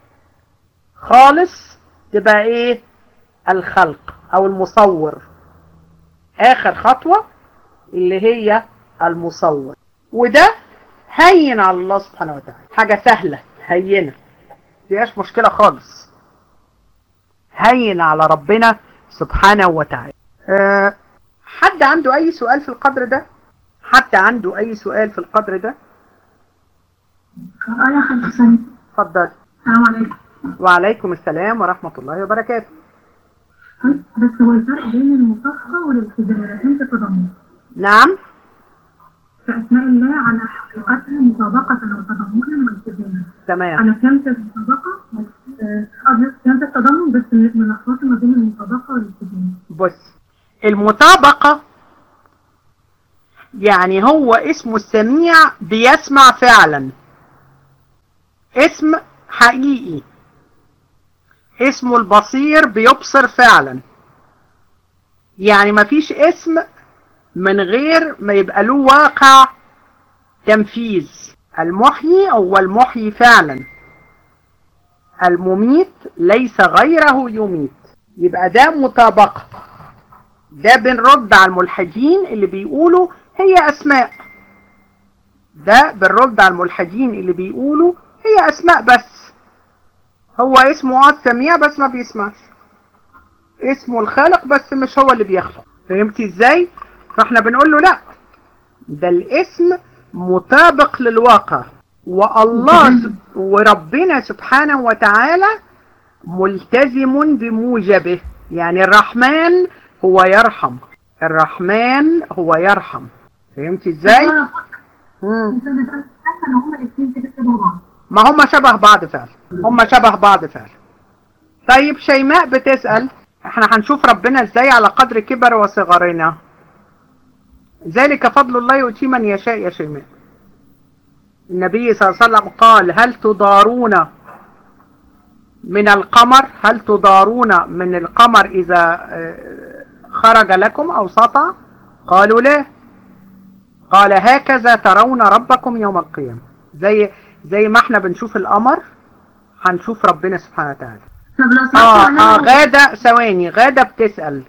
خالص تبقى ايه؟ الخلق او المصور. اخر خطوة اللي هي المصور. وده هين على الله سبحانه وتعالى، حاجة سهلة هينة مفيهاش مشكلة خالص. هين على ربنا سبحانه وتعالى. أه حد عنده اي سؤال في القدر ده؟ حد عنده اي سؤال في القدر ده؟ اه يا خالد حسين. اتفضل. السلام عليكم. وعليكم السلام ورحمة الله وبركاته. بس هو الفرق بين المصافحة والالتزام انت تضمن. نعم. فأسماء الله على حقيقتها مطابقة وتضمنا والتزاما. تمام. أنا فهمت المطابقة بس اه فهمت التضمن بس من الخلاصة ما بين المطابقة والالتزام. بص، المطابقة يعني هو اسمه السميع بيسمع فعلا، اسم حقيقي. اسمه البصير بيبصر فعلا. يعني مفيش اسم من غير ما يبقى له واقع تنفيذ. المحيي هو المحيي فعلا، المميت ليس غيره يميت. يبقى ده مطابقة. ده بنرد على الملحدين اللي بيقولوا هي اسماء. ده بنرد على الملحدين اللي بيقولوا هي اسماء بس. هو اسمه السميع بس ما بيسمعش، اسمه الخالق بس مش هو اللي بيخلق. فهمتي ازاي؟ فاحنا بنقول له لا، ده الاسم مطابق للواقع. والله وربنا سبحانه وتعالى ملتزم بموجبه. يعني الرحمن هو يرحم، الرحمن هو يرحم. فهمتي ازاي؟ مم. ما هم شبه بعض فعلا، هم شبه بعض فعلا. طيب شيماء بتسأل احنا هنشوف ربنا ازاي على قدر كبر وصغرنا؟ ذلك فضل الله يؤتيه من يشاء يا شيماء. النبي صلى الله عليه وسلم قال هل تضارون من القمر، هل تضارون من القمر إذا خرج لكم أو سطع؟ قالوا لا. قال هكذا ترون ربكم يوم القيامة. زي زي ما احنا بنشوف القمر هنشوف ربنا سبحانه وتعالى. اه اه غادة ثواني، غادة بتسأل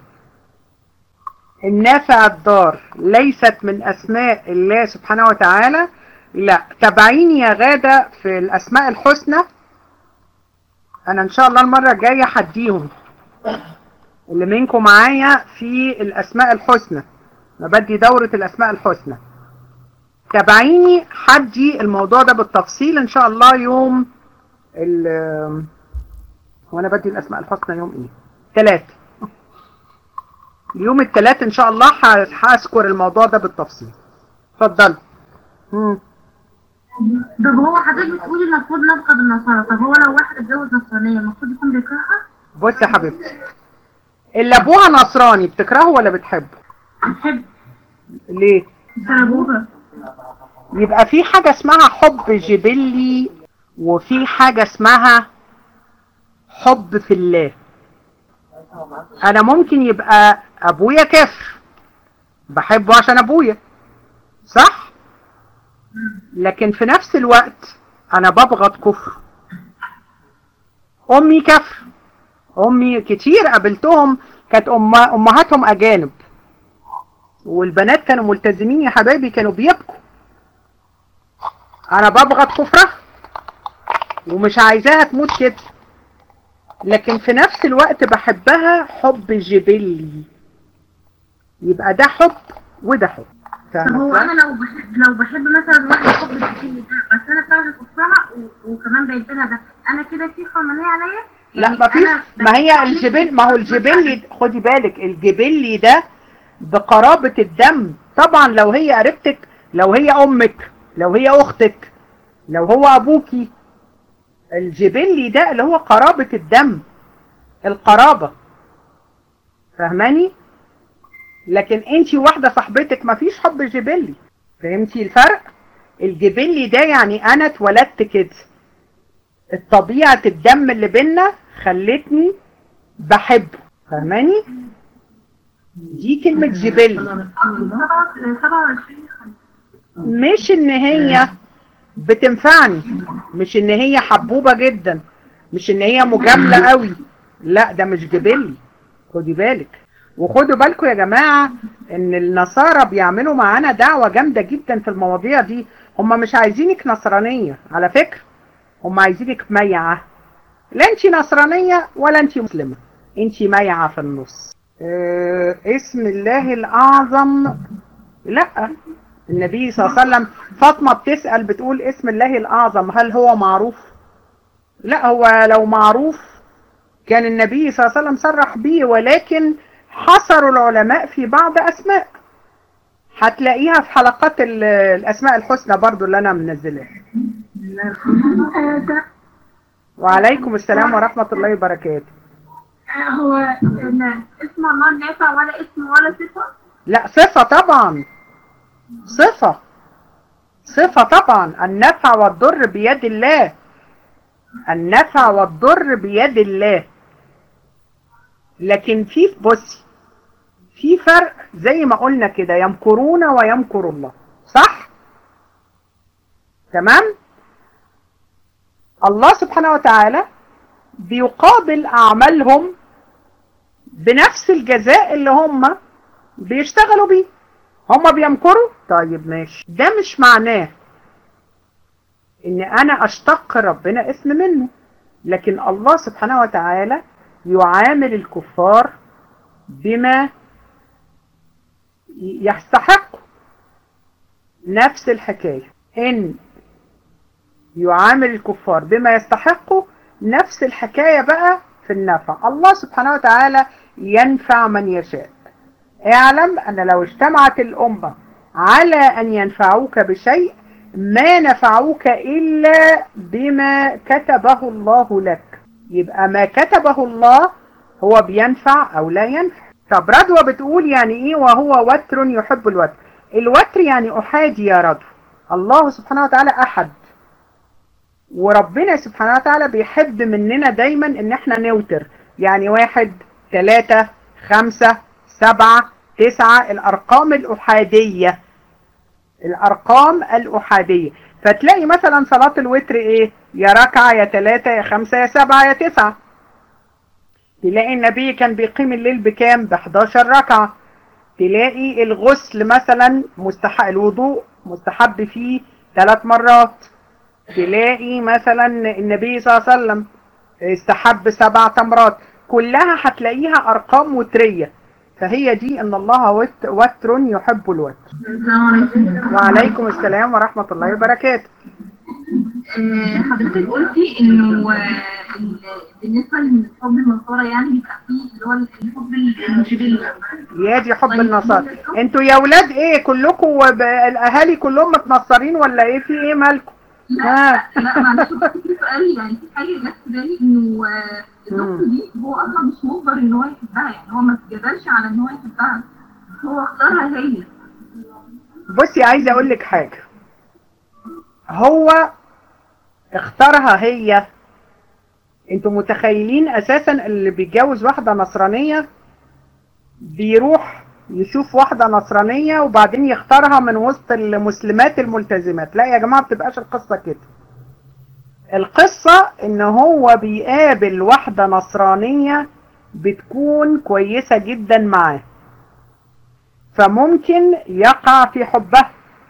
النافع الضار ليست من أسماء الله سبحانه وتعالى؟ لا. تابعيني يا غادة في الأسماء الحسنى. أنا إن شاء الله المرة الجاية هديهم اللي منكم معايا في الأسماء الحسنى. أنا بدي دورة الأسماء الحسنى. تابعيني هدي الموضوع ده بالتفصيل إن شاء الله يوم ال وأنا بدي الأسماء الحسنى يوم إيه؟ ثلاث. اليوم الثلاث إن شاء الله هذكر الموضوع ده بالتفصيل. اتفضل. امم طب هو حضرتك بتقولي المفروض نبقى بالنصارى، طب هو لو واحد اتجوز نصرانية المفروض يكون بيكرهها؟ بص يا حبيبتي، اللي ابوها نصراني بتكرهه ولا بتحبه؟ بحب. ليه؟ عشان ابوها. يبقى في حاجة اسمها حب جبلي وفي حاجة اسمها حب في الله. انا ممكن يبقى ابويا كافر بحبه عشان ابويا، صح؟ لكن في نفس الوقت انا ببغض كفر. امي كافر، امي كتير قابلتهم كانت أم... امهاتهم اجانب والبنات كانوا ملتزمين يا حبايبي، كانوا بيبكوا. انا ببغض كفرها ومش عايزاها تموت كده، لكن في نفس الوقت بحبها حب جبلي. يبقى ده حب وده حب. طب هو انا لو بحب لو بحب مثلا واحد حب جبلي ده بس انا كاره كفرها وكمان بيتنا ده، انا كده في حرمانية عليا؟ لا ما فيش. ما هي الجبل، ما هو الجبلي خدي بالك الجبلي ده بقرابة الدم. طبعا لو هي قريبتك، لو هي امك، لو هي اختك، لو هو ابوكي، الجبلي ده اللي هو قرابة الدم، القرابة. فاهماني؟ لكن انتي واحدة صاحبتك ما فيش حب جبلي. فهمتي الفرق؟ الجبلي ده يعني انا اتولدت كده، الطبيعة الدم اللي بينا خلتني بحبه. فاهماني؟ دي كلمة جبلي. مش ان هي بتنفعني، مش ان هي حبوبة جدا، مش ان هي مجاملة قوي. لا ده مش جبلي. خدي بالك. وخدوا بالكم يا جماعة ان النصارى بيعملوا معانا دعوة جامدة جدا في المواضيع دي. هم مش عايزينك نصرانية على فكرة، هم عايزينك ميعة. لا انتي نصرانية ولا انتي مسلمة، انتي ميعة في النص. اه اسم الله الاعظم، لا. النبي صلى الله عليه وسلم، فاطمة بتسأل بتقول اسم الله الاعظم هل هو معروف؟ لا، هو لو معروف كان النبي صلى الله عليه وسلم صرح بيه، ولكن حصروا العلماء في بعض اسماء. هتلاقيها في حلقات الاسماء الحسنى برضو اللي انا منزلها. وعليكم السلام ورحمة الله وبركاته. هو اسم الله نافع ولا اسم ولا صفة؟ لا صفة طبعا. صفة صفة طبعا. النفع والضر بيد الله، النفع والضر بيد الله. لكن في بصي في فرق زي ما قلنا كده، يمكرون ويمكر الله، صح؟ تمام. الله سبحانه وتعالى بيقابل أعمالهم بنفس الجزاء اللي هم بيشتغلوا بيه. هم بيمكروا، طيب ماشي، ده مش معناه ان انا اشتق ربنا اسم منه، لكن الله سبحانه وتعالى يعامل الكفار بما يستحق. نفس الحكاية، ان يعامل الكفار بما يستحقوا، نفس الحكاية بقى في النفع. الله سبحانه وتعالى ينفع من يشاء. اعلم ان لو اجتمعت الامة على ان ينفعوك بشيء ما نفعوك الا بما كتبه الله لك. يبقى ما كتبه الله هو بينفع او لا ينفع. طب رضوى بتقول يعني ايه وهو وتر يحب الوتر؟ الوتر يعني احادي يا رضوى. الله سبحانه وتعالى احد، وربنا سبحانه وتعالى بيحب مننا دايما ان احنا نوتر، يعني واحد، ثلاثة، خمسة، سبعة، تسعة، الارقام الاحادية، الارقام الاحادية. فتلاقي مثلا صلاة الوتر ايه؟ يا ركعة يا ثلاثة يا خمسة يا سبعة يا تسعة. تلاقي النبي كان بيقيم الليل بكام؟ ب احداشر ركعة. تلاقي الغسل مثلا مستحب، الوضوء مستحب فيه ثلاث مرات. تلاقي مثلا النبي صلى الله عليه وسلم استحب سبع تمرات. كلها هتلاقيها ارقام وترية. فهي دي ان الله وتر يحب الوتر. وعليكم السلام ورحمة الله وبركاته. حضرتك قلتي انه بالنسبه للحب النصارى يعني بيبقى فيه اللي هو الحب الجبلي. يا دي حب النصارى، انتوا يا ولاد ايه كلكم الاهالي كلهم متنصرين ولا ايه؟ في ايه مالكم؟ لا لا معلش، في سؤال يعني في حاجه جت في بالي انه الدكتور دي هو اصلا مش مجبر ان هو يحبها، يعني هو ما اتجبرش على ان هو يحبها، هو اختارها هي. بصي عايزه اقول لك حاجه، هو اختارها هي. انتوا متخيلين اساسا اللي بيتجوز واحده نصرانيه بيروح يشوف واحده نصرانيه وبعدين يختارها من وسط المسلمات الملتزمات؟ لا يا جماعه، ما بتبقاش القصه كده. القصه ان هو بيقابل واحده نصرانيه بتكون كويسه جدا معاه، فممكن يقع في حبها،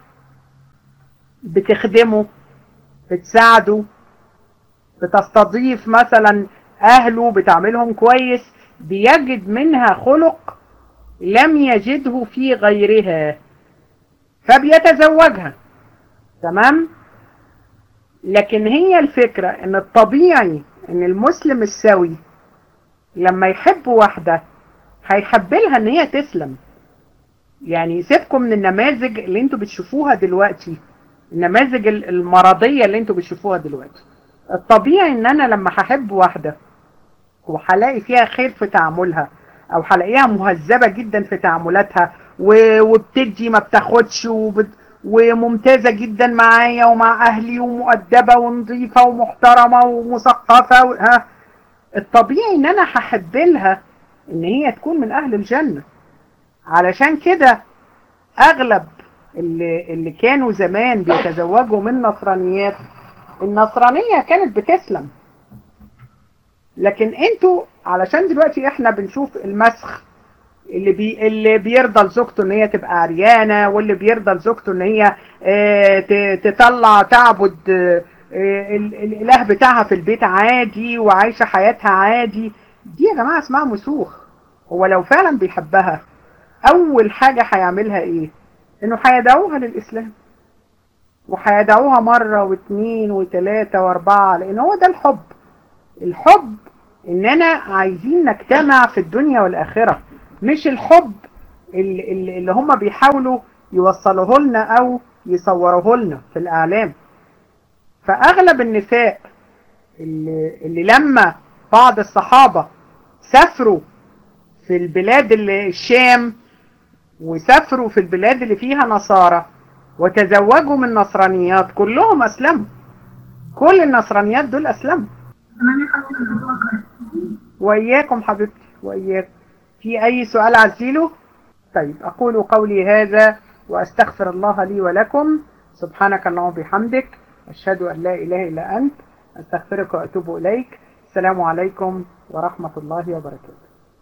بتخدمه، بتساعده، بتستضيف مثلا اهله، بتعملهم كويس، بيجد منها خلق لم يجده في غيرها فبيتزوجها. تمام. لكن هي الفكرة ان الطبيعي ان المسلم السوي لما يحب واحدة هيحب لها ان هي تسلم. يعني سيبكم من النماذج اللي انتوا بتشوفوها دلوقتي، النماذج المرضية اللي انتوا بتشوفوها دلوقتي. الطبيعي ان انا لما هحب واحدة وهلاقي فيها خير في تعاملها، او هلاقيها مهذبة جدا في تعاملاتها وبتدي ما بتاخدش وبت... وممتازة جدا معايا ومع اهلي ومؤدبة ونظيفة ومحترمة ومثقفة و... ها، الطبيعي ان انا هحب لها ان هي تكون من اهل الجنة. علشان كده اغلب اللي, اللي كانوا زمان بيتزوجوا من نصرانيات، النصرانية كانت بتسلم. لكن انتوا علشان دلوقتي احنا بنشوف المسخ، اللي بي اللي بيرضى لزوجته ان هي تبقى عريانه، واللي بيرضى لزوجته ان هي اه تطلع تعبد اه الاله بتاعها في البيت عادي وعايشه حياتها عادي. دي يا جماعه اسمها مسوخ. هو لو فعلا بيحبها اول حاجه هيعملها ايه؟ انه هيدعوها للاسلام، وهيدعوها مره واثنين وثلاثه واربعه، لان هو ده الحب. الحب اننا عايزين نجتمع في الدنيا والاخره، مش الحب اللي, اللي هم بيحاولوا يوصلوه لنا او يصوروه لنا في الاعلام. فاغلب النساء اللي, اللي لما بعض الصحابه سافروا في البلاد اللي الشام وسافروا في البلاد اللي فيها نصارى، وتزوجوا من نصرانيات، كلهم أسلموا، كل النصرانيات دول أسلموا. أنا حاسة إن الموضوع وإياكم حبيبتي وإياكم. في أي سؤال عزيله؟ طيب أقول قولي هذا وأستغفر الله لي ولكم. سبحانك اللهم وبحمدك، أشهد أن لا إله إلا أنت، أستغفرك وأتوب إليك. السلام عليكم ورحمة الله وبركاته.